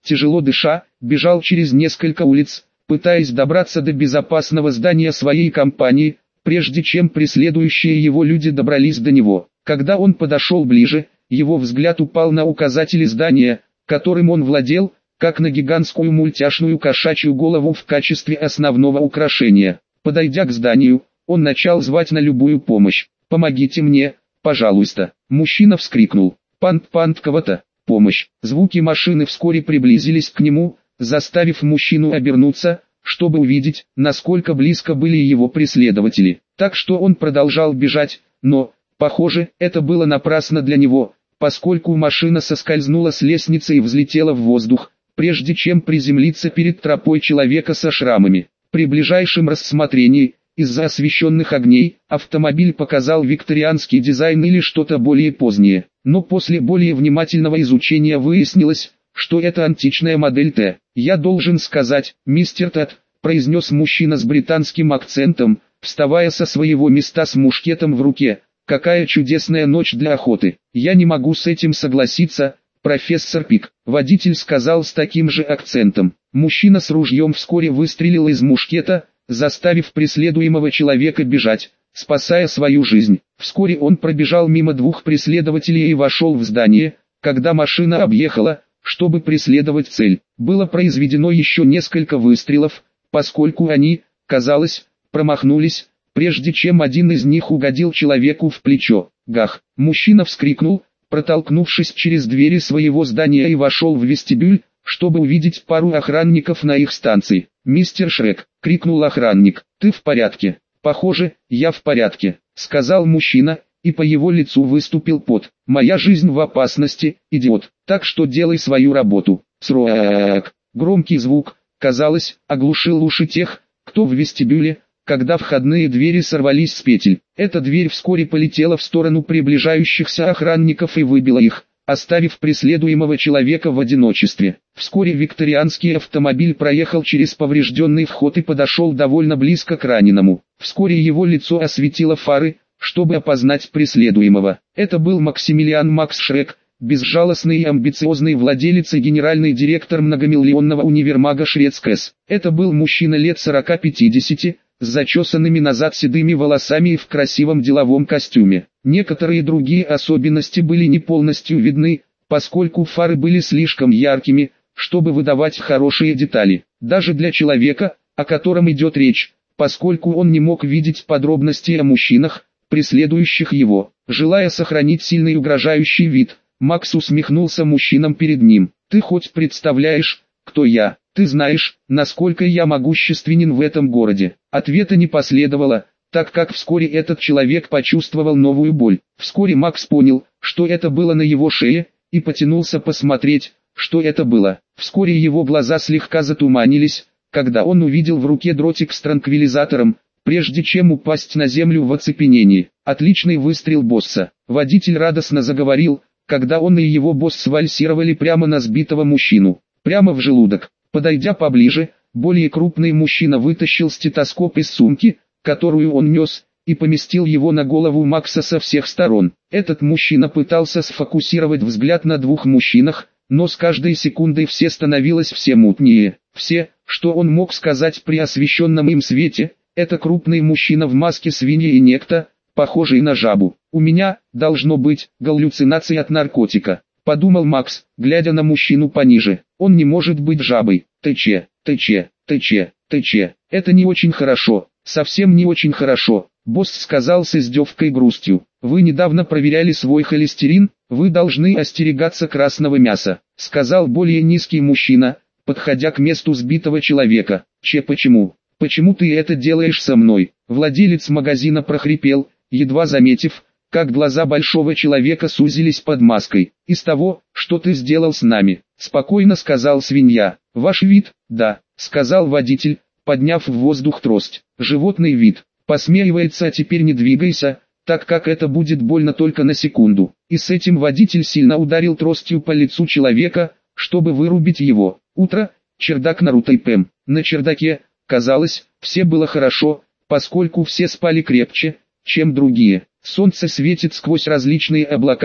тяжело дыша, бежал через несколько улиц, пытаясь добраться до безопасного здания своей компании, прежде чем преследующие его люди добрались до него. Когда он подошел ближе, его взгляд упал на указатели здания, которым он владел, как на гигантскую мультяшную кошачью голову в качестве основного украшения. Подойдя к зданию, он начал звать на любую помощь. «Помогите мне, пожалуйста!» Мужчина вскрикнул. «Пант-пант кого-то! Помощь!» Звуки машины вскоре приблизились к нему, заставив мужчину обернуться, чтобы увидеть, насколько близко были его преследователи. Так что он продолжал бежать, но, похоже, это было напрасно для него, поскольку машина соскользнула с лестницы и взлетела в воздух, прежде чем приземлиться перед тропой человека со шрамами. При ближайшем рассмотрении, из-за освещенных огней, автомобиль показал викторианский дизайн или что-то более позднее. Но после более внимательного изучения выяснилось, что это античная модель Т. «Я должен сказать, мистер Тед», — произнес мужчина с британским акцентом, вставая со своего места с мушкетом в руке, «какая чудесная ночь для охоты». «Я не могу с этим согласиться, профессор Пик», — водитель сказал с таким же акцентом. Мужчина с ружьем вскоре выстрелил из мушкета, заставив преследуемого человека бежать, спасая свою жизнь. Вскоре он пробежал мимо двух преследователей и вошел в здание, когда машина объехала, чтобы преследовать цель. Было произведено еще несколько выстрелов, поскольку они, казалось, промахнулись, прежде чем один из них угодил человеку в плечо. Гах! Мужчина вскрикнул, протолкнувшись через двери своего здания и вошел в вестибюль, чтобы увидеть пару охранников на их станции. «Мистер Шрек!» — крикнул охранник. «Ты в порядке?» «Похоже, я в порядке», — сказал мужчина, и по его лицу выступил пот. «Моя жизнь в опасности, идиот, так что делай свою работу». Срок. Громкий звук, казалось, оглушил уши тех, кто в вестибюле, когда входные двери сорвались с петель. Эта дверь вскоре полетела в сторону приближающихся охранников и выбила их, оставив преследуемого человека в одиночестве. Вскоре викторианский автомобиль проехал через поврежденный вход и подошел довольно близко к раненому. Вскоре его лицо осветило фары, чтобы опознать преследуемого. Это был Максимилиан Макс Шрек, безжалостный и амбициозный владелец и генеральный директор многомиллионного универмага Шрецкэс. Это был мужчина лет сорока-пятидесяти, с зачесанными назад седыми волосами и в красивом деловом костюме. Некоторые другие особенности были не полностью видны, поскольку фары были слишком яркими, чтобы выдавать хорошие детали. Даже для человека, о котором идет речь, поскольку он не мог видеть подробности о мужчинах, преследующих его. Желая сохранить сильный угрожающий вид, Макс усмехнулся мужчинам перед ним. «Ты хоть представляешь, кто я? Ты знаешь, насколько я могущественен в этом городе?» Ответа не последовало, так как вскоре этот человек почувствовал новую боль. Вскоре Макс понял, что это было на его шее, и потянулся посмотреть, что это было. Вскоре его глаза слегка затуманились, когда он увидел в руке дротик с транквилизатором, прежде чем упасть на землю в оцепенении. «Отличный выстрел босса!» Водитель радостно заговорил, когда он и его босс вальсировали прямо на сбитого мужчину, прямо в желудок. Подойдя поближе, более крупный мужчина вытащил стетоскоп из сумки, которую он нес, и поместил его на голову Макса со всех сторон. Этот мужчина пытался сфокусировать взгляд на двух мужчинах, но с каждой секундой все становилось все мутнее. Все, что он мог сказать при освещенном им свете, это крупный мужчина в маске свиньи и некто, похожий на жабу. «У меня, должно быть, галлюцинации от наркотика», — подумал Макс, глядя на мужчину пониже. «Он не может быть жабой. ТЧ, ТЧ, ТЧ, ТЧ. Это не очень хорошо, совсем не очень хорошо», — босс сказал с издевкой грустью. «Вы недавно проверяли свой холестерин, вы должны остерегаться красного мяса», — сказал более низкий мужчина, подходя к месту сбитого человека. «Че, почему? Почему ты это делаешь со мной?» Владелец магазина прохрипел, едва заметив, как глаза большого человека сузились под маской. «Из того, что ты сделал с нами», — спокойно сказал свинья. «Ваш вид?» «Да», — сказал водитель, подняв в воздух трость. «Животный вид. Посмеивается, а теперь не двигайся, так как это будет больно только на секунду». И с этим водитель сильно ударил тростью по лицу человека, чтобы вырубить его. Утро, чердак Наруто и Пэм. На чердаке, казалось, все было хорошо, поскольку все спали крепче, чем другие. Солнце светит сквозь различные облака,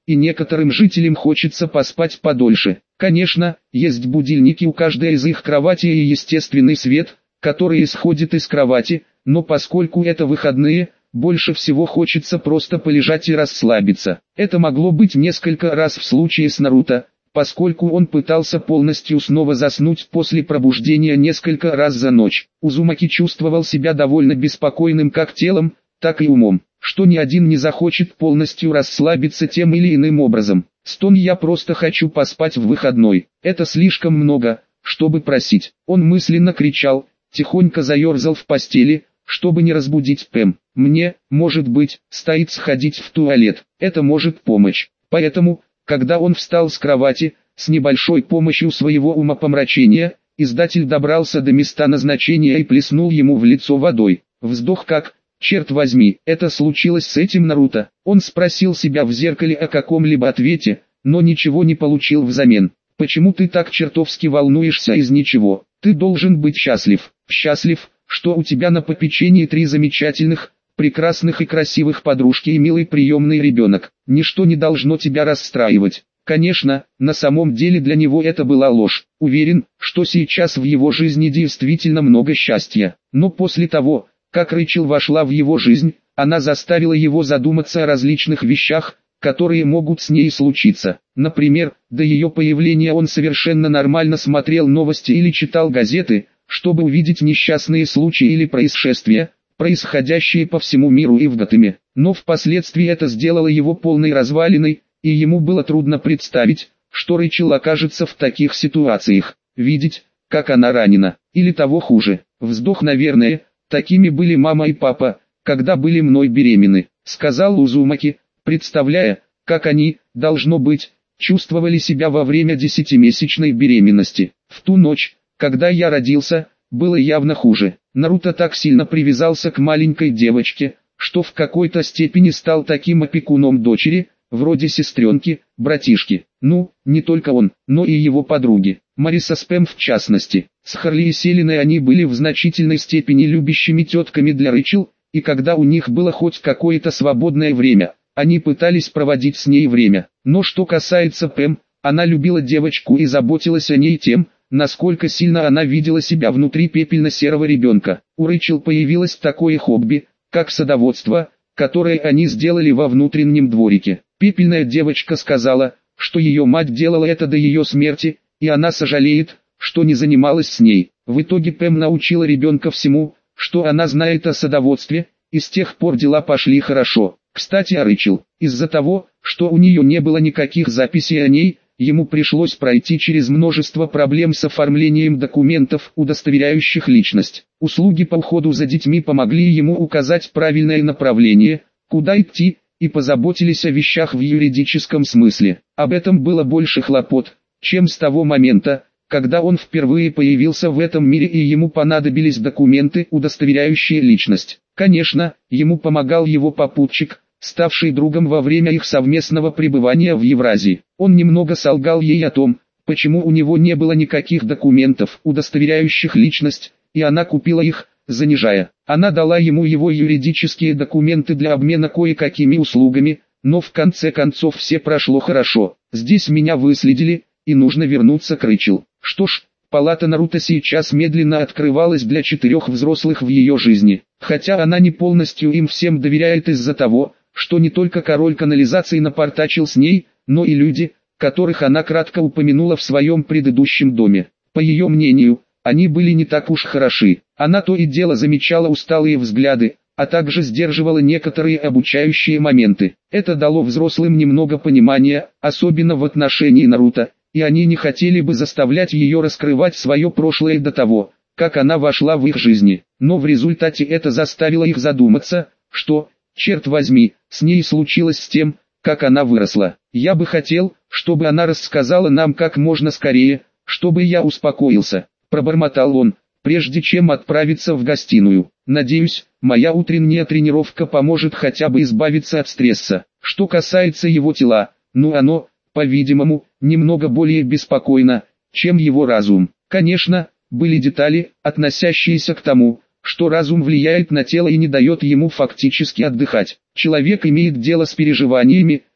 и некоторым жителям хочется поспать подольше. Конечно, есть будильники у каждой из их кровати и естественный свет, который исходит из кровати, но поскольку это выходные, больше всего хочется просто полежать и расслабиться. Это могло быть несколько раз в случае с Наруто, поскольку он пытался полностью снова заснуть после пробуждения несколько раз за ночь. Узумаки чувствовал себя довольно беспокойным как телом, так и умом, что ни один не захочет полностью расслабиться тем или иным образом. Стон «я просто хочу поспать в выходной» — это слишком много, чтобы просить. Он мысленно кричал, тихонько заерзал в постели, чтобы не разбудить Пэм. Мне, может быть, стоит сходить в туалет, это может помочь. Поэтому, когда он встал с кровати, с небольшой помощью своего умопомрачения, издатель добрался до места назначения и плеснул ему в лицо водой. Вздох как, черт возьми, это случилось с этим Наруто. Он спросил себя в зеркале о каком-либо ответе, но ничего не получил взамен. Почему ты так чертовски волнуешься из ничего? Ты должен быть счастлив. Счастлив, что у тебя на попечении три замечательных, прекрасных и красивых подружки и милый приемный ребенок. Ничто не должно тебя расстраивать. Конечно, на самом деле для него это была ложь. Уверен, что сейчас в его жизни действительно много счастья. Но после того, как Рэйчел вошла в его жизнь, она заставила его задуматься о различных вещах, которые могут с ней случиться. Например, до ее появления он совершенно нормально смотрел новости или читал газеты, чтобы увидеть несчастные случаи или происшествия, происходящие по всему миру и в Готэме. Но впоследствии это сделало его полной развалиной, и ему было трудно представить, что Рэйчел окажется в таких ситуациях. Видеть, как она ранена, или того хуже. Вздох, наверное, такими были мама и папа, когда были мной беременны, сказал Узумаки, представляя, как они, должно быть, чувствовали себя во время десятимесячной беременности. В ту ночь, когда я родился, было явно хуже. Наруто так сильно привязался к маленькой девочке, что в какой-то степени стал таким опекуном дочери, вроде сестренки, братишки. Ну, не только он, но и его подруги. Мариса с Пэм в частности. С Харли и Селиной они были в значительной степени любящими тетками для Рэйчел, и когда у них было хоть какое-то свободное время, они пытались проводить с ней время. Но что касается Пэм, она любила девочку и заботилась о ней тем, насколько сильно она видела себя внутри пепельно-серого ребенка. У Рэйчел появилось такое хобби, как садоводство, которое они сделали во внутреннем дворике. Пепельная девочка сказала, что ее мать делала это до ее смерти, и она сожалеет, что не занималась с ней. В итоге Пэм научила ребенка всему, что она знает о садоводстве, и с тех пор дела пошли хорошо. Кстати, о Рэйчел, из-за того, что у нее не было никаких записей о ней, ему пришлось пройти через множество проблем с оформлением документов, удостоверяющих личность. Услуги по уходу за детьми помогли ему указать правильное направление, куда идти, и позаботились о вещах в юридическом смысле. Об этом было больше хлопот, чем с того момента, когда он впервые появился в этом мире и ему понадобились документы, удостоверяющие личность. Конечно, ему помогал его попутчик, ставший другом во время их совместного пребывания в Евразии. Он немного солгал ей о том, почему у него не было никаких документов, удостоверяющих личность, и она купила их, занижая. Она дала ему его юридические документы для обмена кое-какими услугами, но в конце концов все прошло хорошо. Здесь меня выследили, и нужно вернуться к Рэйчел. Что ж, палата Наруто сейчас медленно открывалась для четырех взрослых в ее жизни. Хотя она не полностью им всем доверяет из-за того, что не только король канализации напортачил с ней, но и люди, которых она кратко упомянула в своем предыдущем доме. По ее мнению, они были не так уж хороши. Она то и дело замечала усталые взгляды, а также сдерживала некоторые обучающие моменты. Это дало взрослым немного понимания, особенно в отношении Наруто, и они не хотели бы заставлять ее раскрывать свое прошлое до того, как она вошла в их жизни. Но в результате это заставило их задуматься, что, черт возьми, с ней случилось с тем, как она выросла. Я бы хотел, чтобы она рассказала нам как можно скорее, чтобы я успокоился, пробормотал он, прежде чем отправиться в гостиную. Надеюсь, моя утренняя тренировка поможет хотя бы избавиться от стресса. Что касается его тела, ну оно, по-видимому, немного более беспокойно, чем его разум. Конечно, были детали, относящиеся к тому, что разум влияет на тело и не дает ему фактически отдыхать. Человек имеет дело с переживаниями,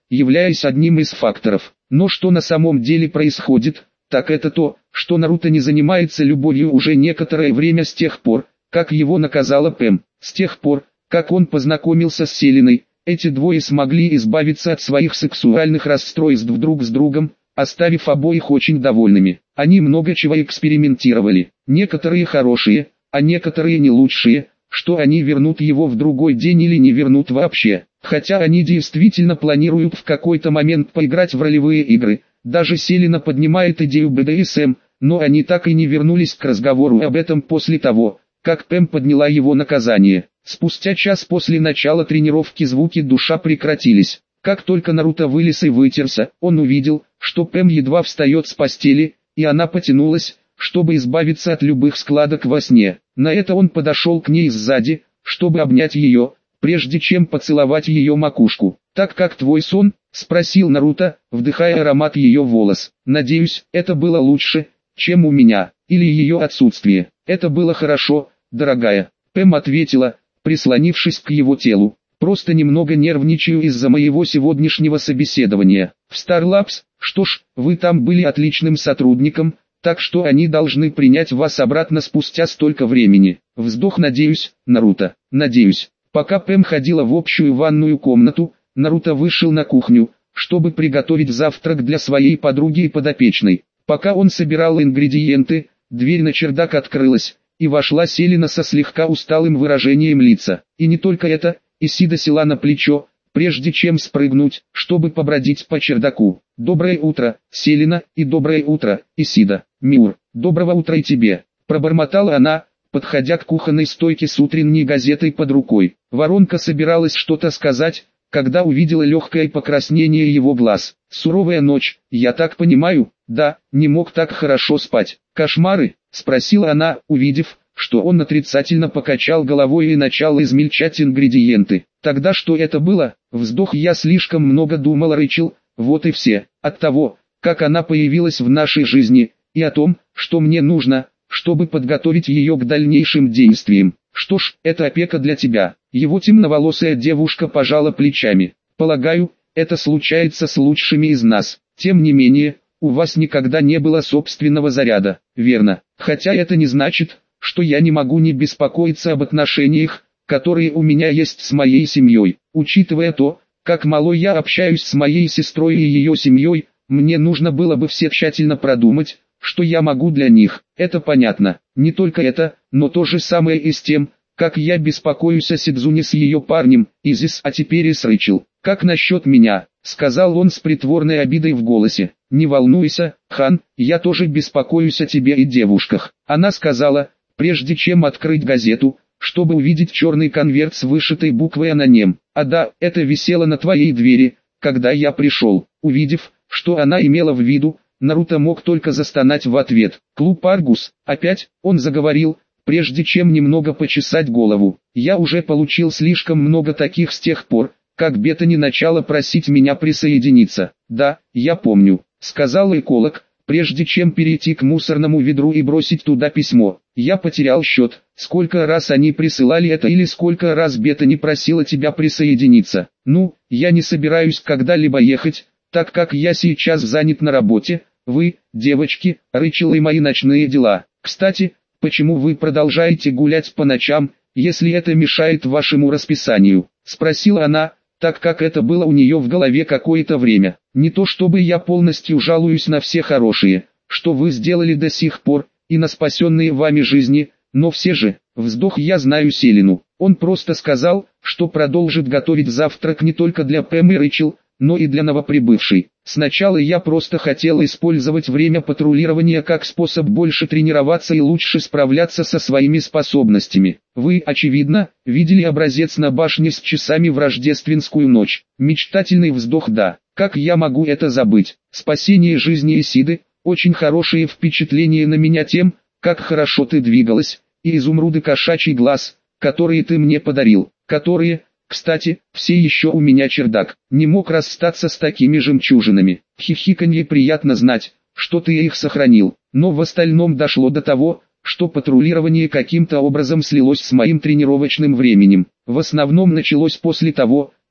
являясь одним из факторов. Но что на самом деле происходит, так это то, что Наруто не занимается любовью уже некоторое время с тех пор, как его наказала Пэм. С тех пор, как он познакомился с Селиной, эти двое смогли избавиться от своих сексуальных расстройств друг с другом, оставив обоих очень довольными. Они много чего экспериментировали, некоторые хорошие, а некоторые не лучшие, что они вернут его в другой день или не вернут вообще. Хотя они действительно планируют в какой-то момент поиграть в ролевые игры, даже Селина поднимает идею бэ дэ эс эм, но они так и не вернулись к разговору об этом после того, как Пэм подняла его наказание. Спустя час после начала тренировки звуки душа прекратились. Как только Наруто вылез и вытерся, он увидел, что Пэм едва встает с постели, и она потянулась, чтобы избавиться от любых складок во сне. На это он подошел к ней сзади, чтобы обнять ее, прежде чем поцеловать ее макушку. «Так как твой сон?» – спросил Наруто, вдыхая аромат ее волос. «Надеюсь, это было лучше, чем у меня, или ее отсутствие». «Это было хорошо, дорогая», – Пэм ответила, прислонившись к его телу. «Просто немного нервничаю из-за моего сегодняшнего собеседования в Старлабс. Что ж, вы там были отличным сотрудником, так что они должны принять вас обратно спустя столько времени». Вздох. «Надеюсь, Наруто, надеюсь». Пока Пэм ходила в общую ванную комнату, Наруто вышел на кухню, чтобы приготовить завтрак для своей подруги и подопечной. Пока он собирал ингредиенты, дверь на чердак открылась, и вошла Селина со слегка усталым выражением лица. И не только это, Исида села на плечо, прежде чем спрыгнуть, чтобы побродить по чердаку. «Доброе утро, Селина, и доброе утро, Исида». «Миур, доброго утра и тебе», – пробормотала она, подходя к кухонной стойке с утренней газетой под рукой. Воронка собиралась что-то сказать, когда увидела легкое покраснение его глаз. «Суровая ночь, я так понимаю?» «Да, не мог так хорошо спать». «Кошмары?» – спросила она, увидев, что он отрицательно покачал головой и начал измельчать ингредиенты. «Тогда что это было?» Вздох. «Я слишком много думал, Рэйчел, вот и все. От того, как она появилась в нашей жизни, и о том, что мне нужно, чтобы подготовить ее к дальнейшим действиям. Что ж, это опека для тебя». Его темноволосая девушка пожала плечами. «Полагаю, это случается с лучшими из нас. Тем не менее, у вас никогда не было собственного заряда, верно? Хотя это не значит, что я не могу не беспокоиться об отношениях, которые у меня есть с моей семьей. Учитывая то, как мало я общаюсь с моей сестрой и ее семьей, мне нужно было бы все тщательно продумать, что я могу для них. Это понятно. Не только это, но то же самое и с тем, как я беспокоюсь о Сидзуне с ее парнем, Изис, а теперь и с Рэйчел. Как насчет меня?» — сказал он с притворной обидой в голосе. «Не волнуйся, Хан, я тоже беспокоюсь о тебе и девушках». Она сказала, прежде чем открыть газету, чтобы увидеть черный конверт с вышитой буквой «А» на нем. «А да, это висело на твоей двери, когда я пришел». Увидев, что она имела в виду, Наруто мог только застонать в ответ. «Клуб Аргус, опять?» — он заговорил, прежде чем немного почесать голову. «Я уже получил слишком много таких с тех пор, как Беттани начала просить меня присоединиться». «Да, я помню», — сказал эколог, прежде чем перейти к мусорному ведру и бросить туда письмо. «Я потерял счет, сколько раз они присылали это или сколько раз Беттани просила тебя присоединиться. Ну, я не собираюсь когда-либо ехать, так как я сейчас занят на работе. Вы, девочки, Рэйчел и мои ночные дела. Кстати, почему вы продолжаете гулять по ночам, если это мешает вашему расписанию?» — спросила она, так как это было у нее в голове какое-то время. «Не то чтобы я полностью жалуюсь на все хорошие, что вы сделали до сих пор, и на спасенные вами жизни, но все же». Вздох. «Я знаю Селину. Он просто сказал, что продолжит готовить завтрак не только для Пэм и Рэйчел, но и для новоприбывшей. Сначала я просто хотел использовать время патрулирования как способ больше тренироваться и лучше справляться со своими способностями. Вы, очевидно, видели образец на башне с часами в рождественскую ночь». Мечтательный вздох. «Да, как я могу это забыть? Спасение жизни Исиды, очень хорошее впечатление на меня тем, как хорошо ты двигалась, и изумруды кошачий глаз, которые ты мне подарил, которые... Кстати, все еще у меня чердак. Не мог расстаться с такими жемчужинами». Хихиканье. «Приятно знать, что ты их сохранил». Но в остальном дошло до того, что патрулирование каким-то образом слилось с моим тренировочным временем. В основном началось после того,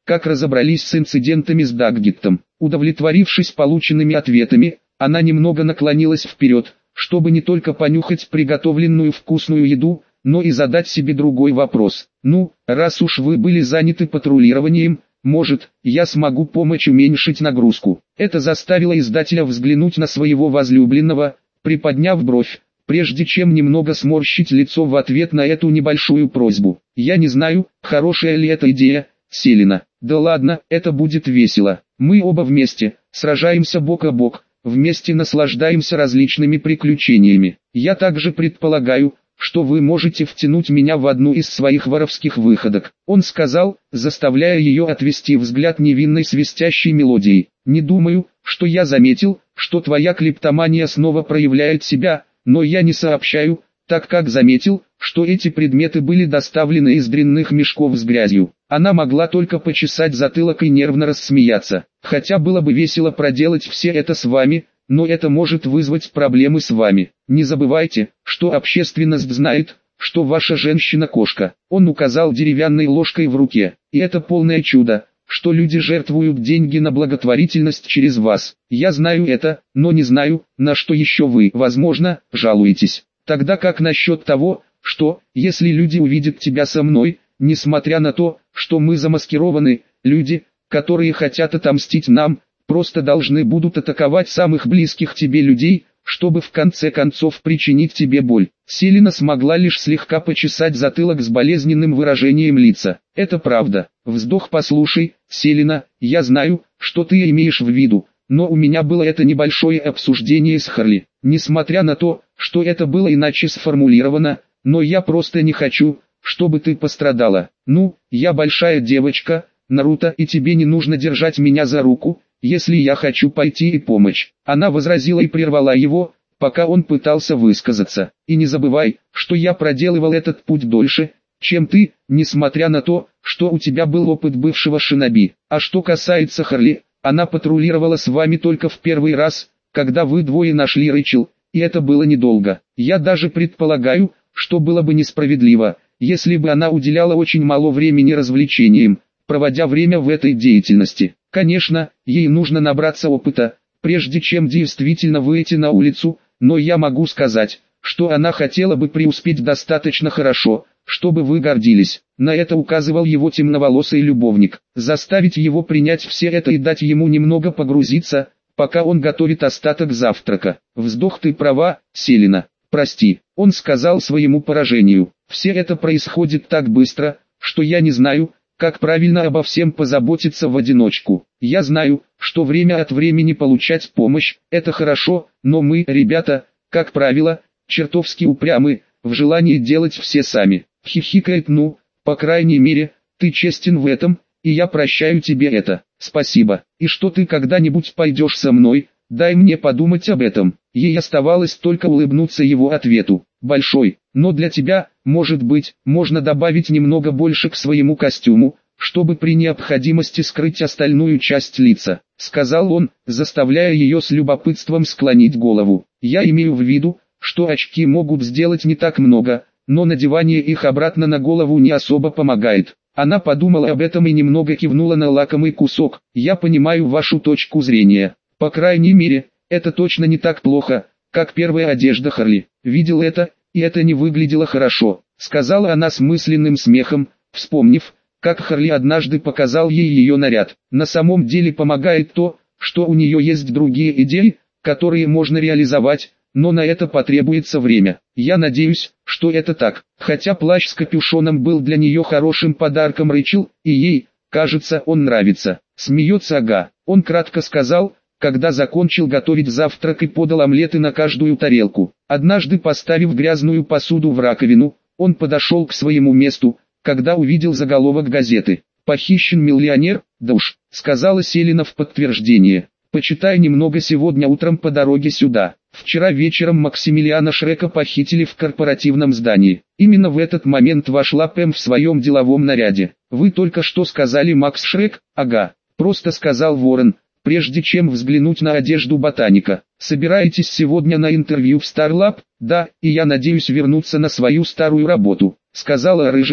как разобрались с инцидентами с Даггеттом. Удовлетворившись полученными ответами, она немного наклонилась вперед, чтобы не только понюхать приготовленную вкусную еду, но и задать себе другой вопрос. Ну, раз уж вы были заняты патрулированием, может, я смогу помочь уменьшить нагрузку. Это заставило издателя взглянуть на своего возлюбленного, приподняв бровь, прежде чем немного сморщить лицо в ответ на эту небольшую просьбу. Я не знаю, хорошая ли эта идея, Селина. Да ладно, это будет весело. Мы оба вместе, сражаемся бок о бок, вместе наслаждаемся различными приключениями. Я также предполагаю, что вы можете втянуть меня в одну из своих воровских выходок. Он сказал, заставляя ее отвести взгляд невинной свистящей мелодией. Не думаю, что я заметил, что твоя клептомания снова проявляет себя, но я не сообщаю, так как заметил, что эти предметы были доставлены из дрянных мешков с грязью. Она могла только почесать затылок и нервно рассмеяться. Хотя было бы весело проделать все это с вами, но это может вызвать проблемы с вами. Не забывайте, что общественность знает, что ваша женщина-кошка. Он указал деревянной ложкой в руке. И это полное чудо, что люди жертвуют деньги на благотворительность через вас. Я знаю это, но не знаю, на что еще вы, возможно, жалуетесь. Тогда как насчет того, что, если люди увидят тебя со мной, несмотря на то, что мы замаскированы, люди, которые хотят отомстить нам, просто должны будут атаковать самых близких тебе людей, чтобы в конце концов причинить тебе боль. Селина смогла лишь слегка почесать затылок с болезненным выражением лица. Это правда. Вздох. Послушай, Селина, я знаю, что ты имеешь в виду, но у меня было это небольшое обсуждение с Харли. Несмотря на то, что это было иначе сформулировано, но я просто не хочу, чтобы ты пострадала. Ну, я большая девочка, Наруто, и тебе не нужно держать меня за руку, если я хочу пойти и помочь. Она возразила и прервала его, пока он пытался высказаться. И не забывай, что я проделывал этот путь дольше, чем ты, несмотря на то, что у тебя был опыт бывшего шиноби. А что касается Харли, она патрулировала с вами только в первый раз, когда вы двое нашли Рэйчел, и это было недолго. Я даже предполагаю, что было бы несправедливо, если бы она уделяла очень мало времени развлечениям, проводя время в этой деятельности. Конечно, ей нужно набраться опыта, прежде чем действительно выйти на улицу, но я могу сказать, что она хотела бы преуспеть достаточно хорошо, чтобы вы гордились. На это указывал его темноволосый любовник. Заставить его принять все это и дать ему немного погрузиться, пока он готовит остаток завтрака. Вздох. Ты права, Селина. Прости, он сказал своему поражению. Все это происходит так быстро, что я не знаю, как правильно обо всем позаботиться в одиночку. Я знаю, что время от времени получать помощь – это хорошо, но мы, ребята, как правило, чертовски упрямы, в желании делать все сами. Хихикает. Ну, по крайней мере, ты честен в этом, и я прощаю тебе это. Спасибо. И что ты когда-нибудь пойдешь со мной? Дай мне подумать об этом. Ей оставалось только улыбнуться его ответу. Большой, но для тебя, может быть, можно добавить немного больше к своему костюму, чтобы при необходимости скрыть остальную часть лица, сказал он, заставляя ее с любопытством склонить голову. Я имею в виду, что очки могут сделать не так много, но надевание их обратно на голову не особо помогает. Она подумала об этом и немного кивнула на лакомый кусок. Я понимаю вашу точку зрения. По крайней мере, это точно не так плохо, как первая одежда Харли. Видел это, и это не выглядело хорошо, сказала она с мысленным смехом, вспомнив, как Харли однажды показал ей ее наряд. На самом деле помогает то, что у нее есть другие идеи, которые можно реализовать, но на это потребуется время. Я надеюсь, что это так. Хотя плащ с капюшоном был для нее хорошим подарком Рэйчел, и ей, кажется, он нравится. Смеется. Ага. Он кратко сказал, когда закончил готовить завтрак и подал омлеты на каждую тарелку. Однажды, поставив грязную посуду в раковину, он подошел к своему месту, когда увидел заголовок газеты. «Похищен миллионер, да уж», сказала Селина в подтверждение. «Почитай немного сегодня утром по дороге сюда. Вчера вечером Максимилиана Шрека похитили в корпоративном здании. Именно в этот момент вошла Пэм в своем деловом наряде. Вы только что сказали Макс Шрек?» «Ага», просто сказал Ворон, прежде чем взглянуть на одежду ботаника. «Собираетесь сегодня на интервью в Старлаб?» «Да, и я надеюсь вернуться на свою старую работу», сказала рыжая,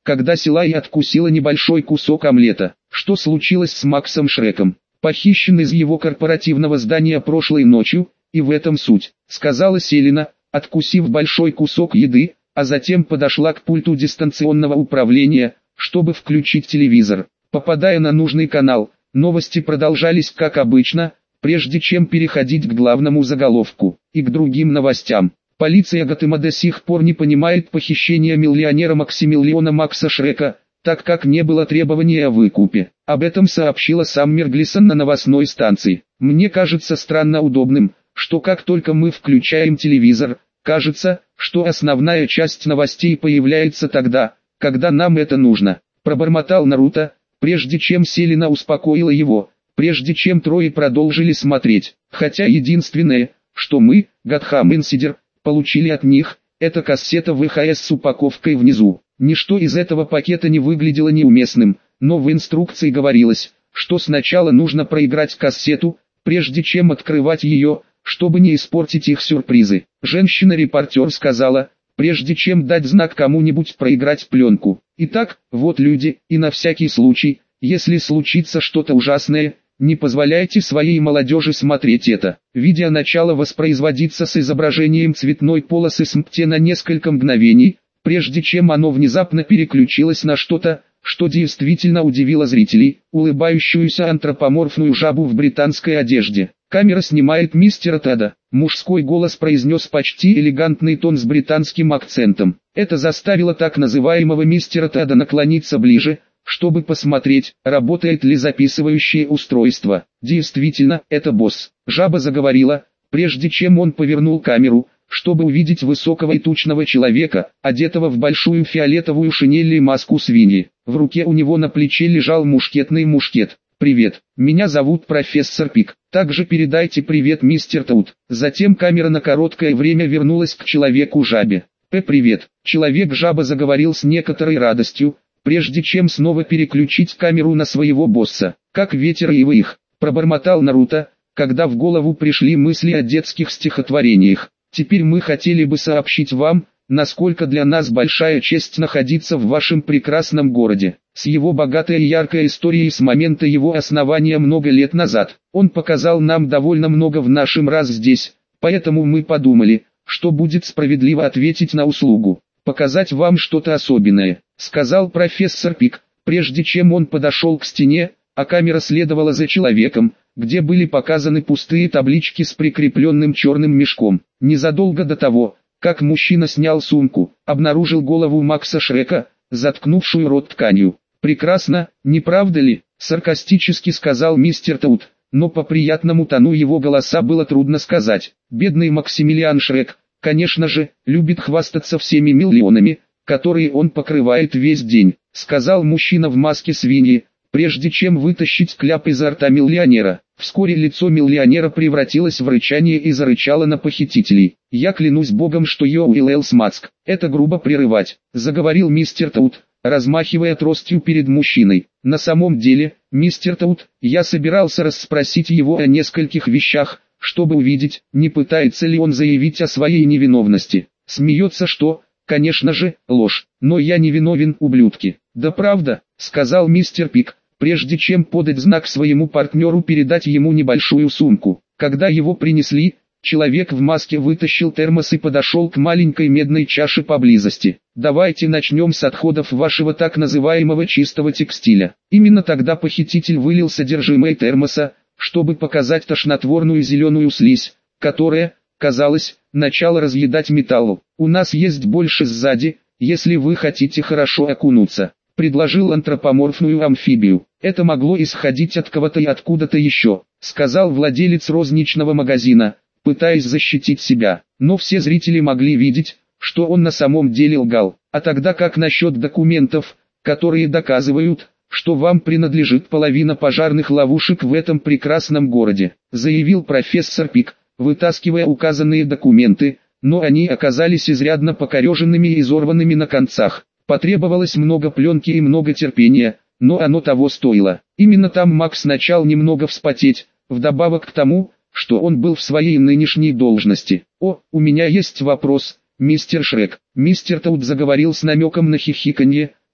когда села и откусила небольшой кусок омлета. Что случилось с Максом Шреком? Похищен из его корпоративного здания прошлой ночью, и в этом суть, сказала Селина, откусив большой кусок еды, а затем подошла к пульту дистанционного управления, чтобы включить телевизор. Попадая на нужный канал, новости продолжались как обычно, прежде чем переходить к главному заголовку и к другим новостям. Полиция Готэма до сих пор не понимает похищения миллионера Максимилиана Макса Шрека, так как не было требования о выкупе. Об этом сообщила Саммер Глисон на новостной станции. Мне кажется странно удобным, что как только мы включаем телевизор, кажется, что основная часть новостей появляется тогда, когда нам это нужно. Пробормотал Наруто, прежде чем Селина успокоила его, прежде чем трое продолжили смотреть. Хотя единственное, что мы, Готхэм Инсидер, получили от них, это кассета вэ ха эс с упаковкой внизу. Ничто из этого пакета не выглядело неуместным, но в инструкции говорилось, что сначала нужно проиграть кассету, прежде чем открывать ее, чтобы не испортить их сюрпризы. Женщина-репортер сказала, прежде чем дать знак кому-нибудь проиграть пленку. Итак, вот люди, и на всякий случай, если случится что-то ужасное, не позволяйте своей молодежи смотреть это. Видео начало воспроизводиться с изображением цветной полосы СМПТ на несколько мгновений, прежде чем оно внезапно переключилось на что-то, что действительно удивило зрителей, улыбающуюся антропоморфную жабу в британской одежде. Камера снимает мистера Теда. Мужской голос произнес почти элегантный тон с британским акцентом. Это заставило так называемого мистера Теда наклониться ближе, чтобы посмотреть, работает ли записывающее устройство. Действительно, это босс. Жаба заговорила, прежде чем он повернул камеру, чтобы увидеть высокого и тучного человека, одетого в большую фиолетовую шинель и маску свиньи. В руке у него на плече лежал мушкетный мушкет. «Привет, меня зовут профессор Пик. Также передайте привет мистер Тут». Затем камера на короткое время вернулась к человеку-жабе. «П, привет». Человек-жаба заговорил с некоторой радостью, прежде чем снова переключить камеру на своего босса. «Как ветер и вы их», пробормотал Наруто, когда в голову пришли мысли о детских стихотворениях. «Теперь мы хотели бы сообщить вам, насколько для нас большая честь находиться в вашем прекрасном городе. С его богатой и яркой историей с момента его основания много лет назад. Он показал нам довольно много в нашем раз здесь, поэтому мы подумали, что будет справедливо ответить на услугу, показать вам что-то особенное», сказал профессор Пик, прежде чем он подошел к стене, а камера следовала за человеком, где были показаны пустые таблички с прикрепленным черным мешком. Незадолго до того, как мужчина снял сумку, обнаружил голову Макса Шрека, заткнувшую рот тканью. «Прекрасно, не правда ли?» — саркастически сказал мистер Тут, но по приятному тону его голоса было трудно сказать. «Бедный Максимилиан Шрек, конечно же, любит хвастаться всеми миллионами, которые он покрывает весь день», — сказал мужчина в маске свиньи, прежде чем вытащить кляп изо рта миллионера. Вскоре лицо миллионера превратилось в рычание и зарычало на похитителей. «Я клянусь богом, что я Уилл Смаск. Это грубо прерывать», — заговорил мистер Тут, размахивая тростью перед мужчиной. «На самом деле, мистер Тут, я собирался расспросить его о нескольких вещах, чтобы увидеть, не пытается ли он заявить о своей невиновности». Смеется что? Конечно же, ложь. «Но я не виновен, ублюдки». «Да правда», — сказал мистер Пик, прежде чем подать знак своему партнеру передать ему небольшую сумку. Когда его принесли, человек в маске вытащил термос и подошел к маленькой медной чаше поблизости. «Давайте начнем с отходов вашего так называемого чистого текстиля». Именно тогда похититель вылил содержимое термоса, чтобы показать тошнотворную зеленую слизь, которая, казалось, начала разъедать металл. «У нас есть больше сзади, если вы хотите хорошо окунуться», — предложил антропоморфную амфибию. «Это могло исходить от кого-то и откуда-то еще», — сказал владелец розничного магазина, пытаясь защитить себя. Но все зрители могли видеть, что он на самом деле лгал. «А тогда как насчет документов, которые доказывают, что вам принадлежит половина пожарных ловушек в этом прекрасном городе?» — заявил профессор Пик, вытаскивая указанные документы, но они оказались изрядно покореженными и изорванными на концах. Потребовалось много пленки и много терпения, но оно того стоило. Именно там Макс начал немного вспотеть, вдобавок к тому, что он был в своей нынешней должности. «О, у меня есть вопрос, мистер Шрек». Мистер Тут заговорил с намеком на хихиканье,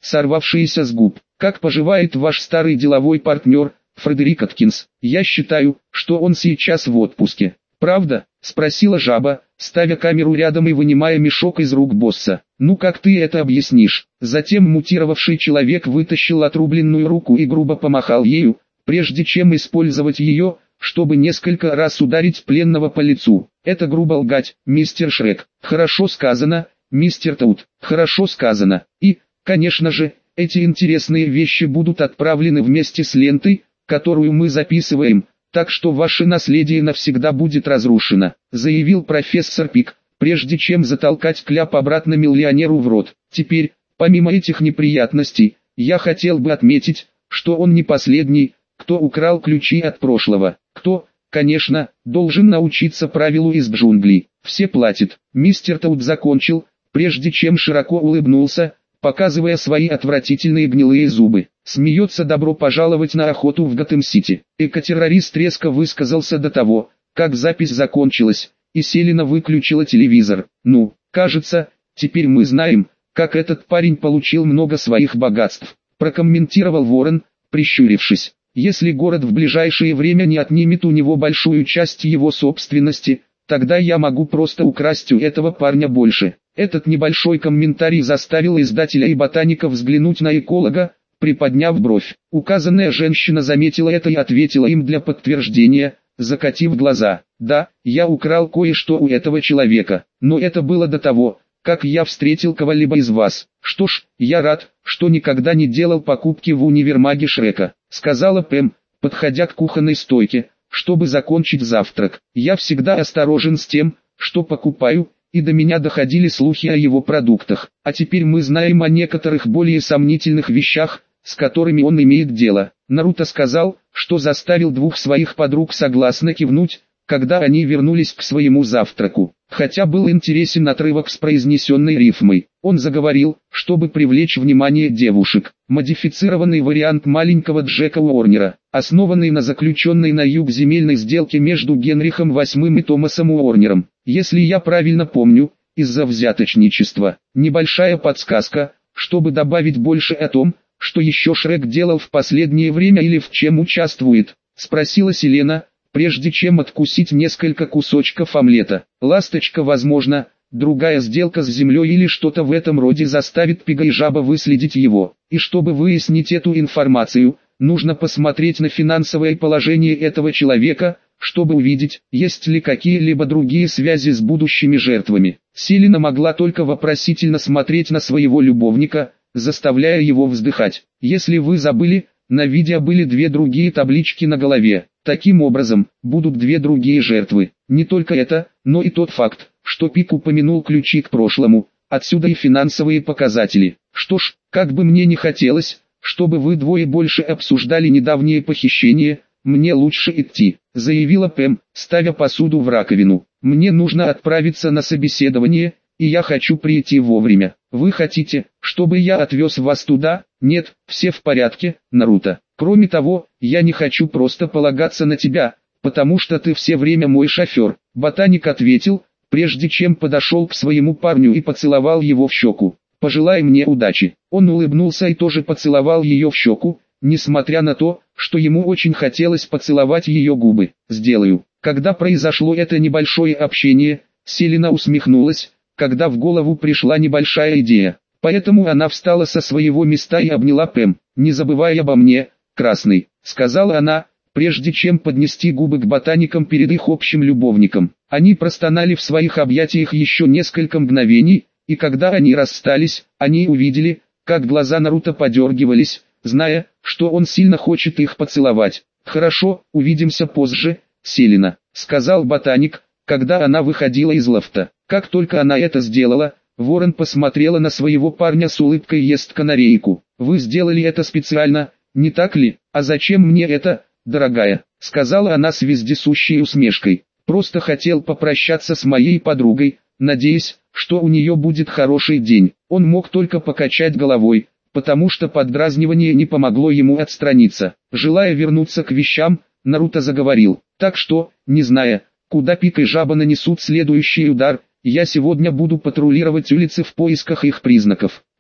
сорвавшиеся с губ. «Как поживает ваш старый деловой партнер, Фредерик Аткинс? Я считаю, что он сейчас в отпуске». «Правда?» – спросила жаба, ставя камеру рядом и вынимая мешок из рук босса. «Ну как ты это объяснишь?» Затем мутировавший человек вытащил отрубленную руку и грубо помахал ею, прежде чем использовать ее, чтобы несколько раз ударить пленного по лицу. «Это грубо лгать, мистер Шрек». «Хорошо сказано, мистер Таут, хорошо сказано». И, конечно же, эти интересные вещи будут отправлены вместе с лентой, которую мы записываем, так что ваше наследие навсегда будет разрушено», заявил профессор Пик, прежде чем затолкать кляп обратно миллионеру в рот. «Теперь, помимо этих неприятностей, я хотел бы отметить, что он не последний, кто украл ключи от прошлого. Кто, конечно, должен научиться правилу из джунглей. Все платят». Мистер Таут закончил, прежде чем широко улыбнулся, показывая свои отвратительные гнилые зубы. «Смеется добро пожаловать на охоту в Готэм-Сити». Экотеррорист резко высказался до того, как запись закончилась, и Селина выключила телевизор. «Ну, кажется, теперь мы знаем, как этот парень получил много своих богатств», прокомментировал Ворон, прищурившись. «Если город в ближайшее время не отнимет у него большую часть его собственности, тогда я могу просто украсть у этого парня больше». Этот небольшой комментарий заставил издателя и ботаника взглянуть на эколога, приподняв бровь. Указанная женщина заметила это и ответила им для подтверждения, закатив глаза. «Да, я украл кое-что у этого человека, но это было до того, как я встретил кого-либо из вас. Что ж, я рад, что никогда не делал покупки в универмаге Шрека», сказала Пэм, подходя к кухонной стойке, чтобы закончить завтрак. «Я всегда осторожен с тем, что покупаю, и до меня доходили слухи о его продуктах. А теперь мы знаем о некоторых более сомнительных вещах, с которыми он имеет дело». Наруто сказал, что заставил двух своих подруг согласно кивнуть, когда они вернулись к своему завтраку. Хотя был интересен отрывок с произнесенной рифмой, он заговорил, чтобы привлечь внимание девушек. Модифицированный вариант маленького Джека Уорнера, основанный на заключенной на юг земельной сделке между Генрихом восьмым и Томасом Уорнером. Если я правильно помню, из-за взяточничества. Небольшая подсказка, чтобы добавить больше о том, что еще Шрек делал в последнее время или в чем участвует, спросила Селена, прежде чем откусить несколько кусочков омлета. «Ласточка, возможно, другая сделка с землей или что-то в этом роде заставит Пига и Жаба выследить его. И чтобы выяснить эту информацию, нужно посмотреть на финансовое положение этого человека, чтобы увидеть, есть ли какие-либо другие связи с будущими жертвами». Селена могла только вопросительно смотреть на своего любовника, заставляя его вздыхать. «Если вы забыли, на видео были две другие таблички на голове. Таким образом, будут две другие жертвы. Не только это, но и тот факт, что Пик упомянул ключи к прошлому, отсюда и финансовые показатели. Что ж, как бы мне не хотелось, чтобы вы двое больше обсуждали недавнее похищение, мне лучше идти», заявила Пэм, ставя посуду в раковину. «Мне нужно отправиться на собеседование, и я хочу прийти вовремя. Вы хотите, чтобы я отвез вас туда?» «Нет, все в порядке, Наруто. Кроме того, я не хочу просто полагаться на тебя, потому что ты все время мой шофер», ботаник ответил, прежде чем подошел к своему парню и поцеловал его в щеку. «Пожелай мне удачи». Он улыбнулся и тоже поцеловал ее в щеку, несмотря на то, что ему очень хотелось поцеловать ее губы. «Сделаю». Когда произошло это небольшое общение, Селена усмехнулась, когда в голову пришла небольшая идея. Поэтому она встала со своего места и обняла Пэм. «Не забывай обо мне, Красный», сказала она, прежде чем поднести губы к ботаникам перед их общим любовником. Они простонали в своих объятиях еще несколько мгновений, и когда они расстались, они увидели, как глаза Наруто подергивались, зная, что он сильно хочет их поцеловать. «Хорошо, увидимся позже, Селена», сказал ботаник, когда она выходила из лофта. Как только она это сделала, Ворон посмотрела на своего парня с улыбкой ест канарейку. «Вы сделали это специально, не так ли? А зачем мне это, дорогая?» сказала она с вездесущей усмешкой. «Просто хотел попрощаться с моей подругой, надеясь, что у нее будет хороший день». Он мог только покачать головой, потому что поддразнивание не помогло ему отстраниться. Желая вернуться к вещам, Наруто заговорил. «Так что, не зная, куда Пик и Жаба нанесут следующий удар, я сегодня буду патрулировать улицы в поисках их признаков.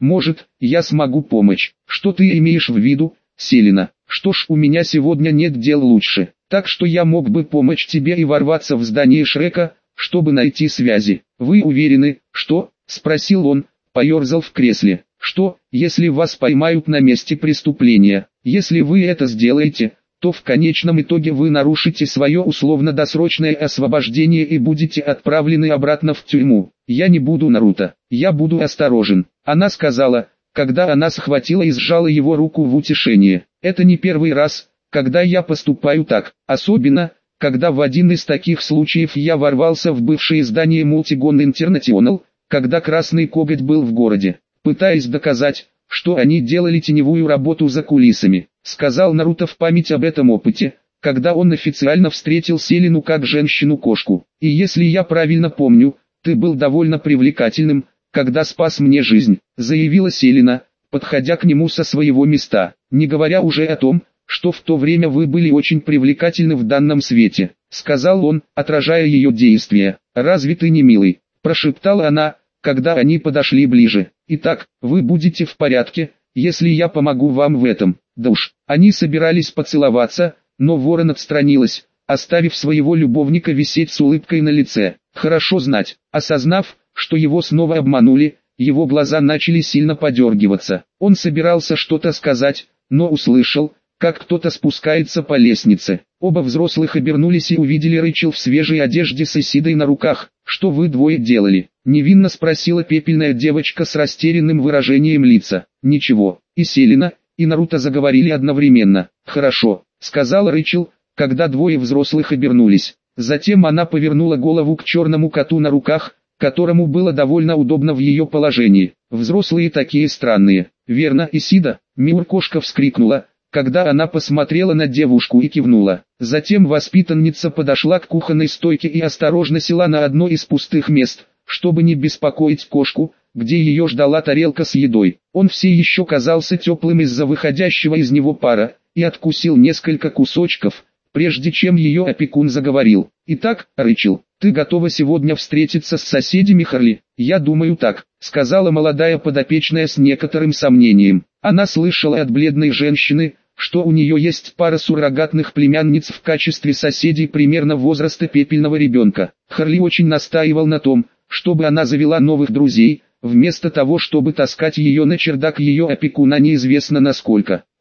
Может, я смогу помочь. Что ты имеешь в виду, Селена? Что ж, у меня сегодня нет дел лучше, так что я мог бы помочь тебе и ворваться в здание Шрека, чтобы найти связи. Вы уверены, что? Спросил он, поерзал в кресле. Что, если вас поймают на месте преступления? Если вы это сделаете, то в конечном итоге вы нарушите свое условно-досрочное освобождение и будете отправлены обратно в тюрьму. Я не буду Наруто, я буду осторожен. Она сказала, когда она схватила и сжала его руку в утешение. Это не первый раз, когда я поступаю так, особенно, когда в один из таких случаев я ворвался в бывшее здание Multigon International, когда Красный Коготь был в городе, пытаясь доказать, что они делали теневую работу за кулисами, сказал Наруто в память об этом опыте, когда он официально встретил Селену как женщину-кошку. И если я правильно помню, ты был довольно привлекательным, когда спас мне жизнь, заявила Селена, подходя к нему со своего места, не говоря уже о том, что в то время вы были очень привлекательны в данном свете, сказал он, отражая ее действия. Разве ты не милый? Прошептала она, когда они подошли ближе. Итак, вы будете в порядке, если я помогу вам в этом. Да уж, они собирались поцеловаться, но Ворон отстранилась, оставив своего любовника висеть с улыбкой на лице. Хорошо знать, осознав, что его снова обманули, его глаза начали сильно подергиваться. Он собирался что-то сказать, но услышал, как кто-то спускается по лестнице. Оба взрослых обернулись и увидели Рэйчел в свежей одежде с Исидой на руках. «Что вы двое делали?» — невинно спросила пепельная девочка с растерянным выражением лица. «Ничего». И Селена, и Наруто заговорили одновременно. «Хорошо», — сказала Рэйчел, когда двое взрослых обернулись. Затем она повернула голову к черному коту на руках, которому было довольно удобно в ее положении. «Взрослые такие странные, верно, Исида?» Миур-кошка вскрикнула, когда она посмотрела на девушку и кивнула. Затем воспитанница подошла к кухонной стойке и осторожно села на одно из пустых мест, чтобы не беспокоить кошку, где ее ждала тарелка с едой. Он все еще казался теплым из-за выходящего из него пара, и откусил несколько кусочков, прежде чем ее опекун заговорил. «Итак, Рэйчел, ты готова сегодня встретиться с соседями Харли?» «Я думаю так», — сказала молодая подопечная с некоторым сомнением. Она слышала от бледной женщины, что у нее есть пара суррогатных племянниц в качестве соседей примерно возраста пепельного ребенка. Харли очень настаивал на том, чтобы она завела новых друзей, вместо того, чтобы таскать ее на чердак ее опекуна неизвестно насколько.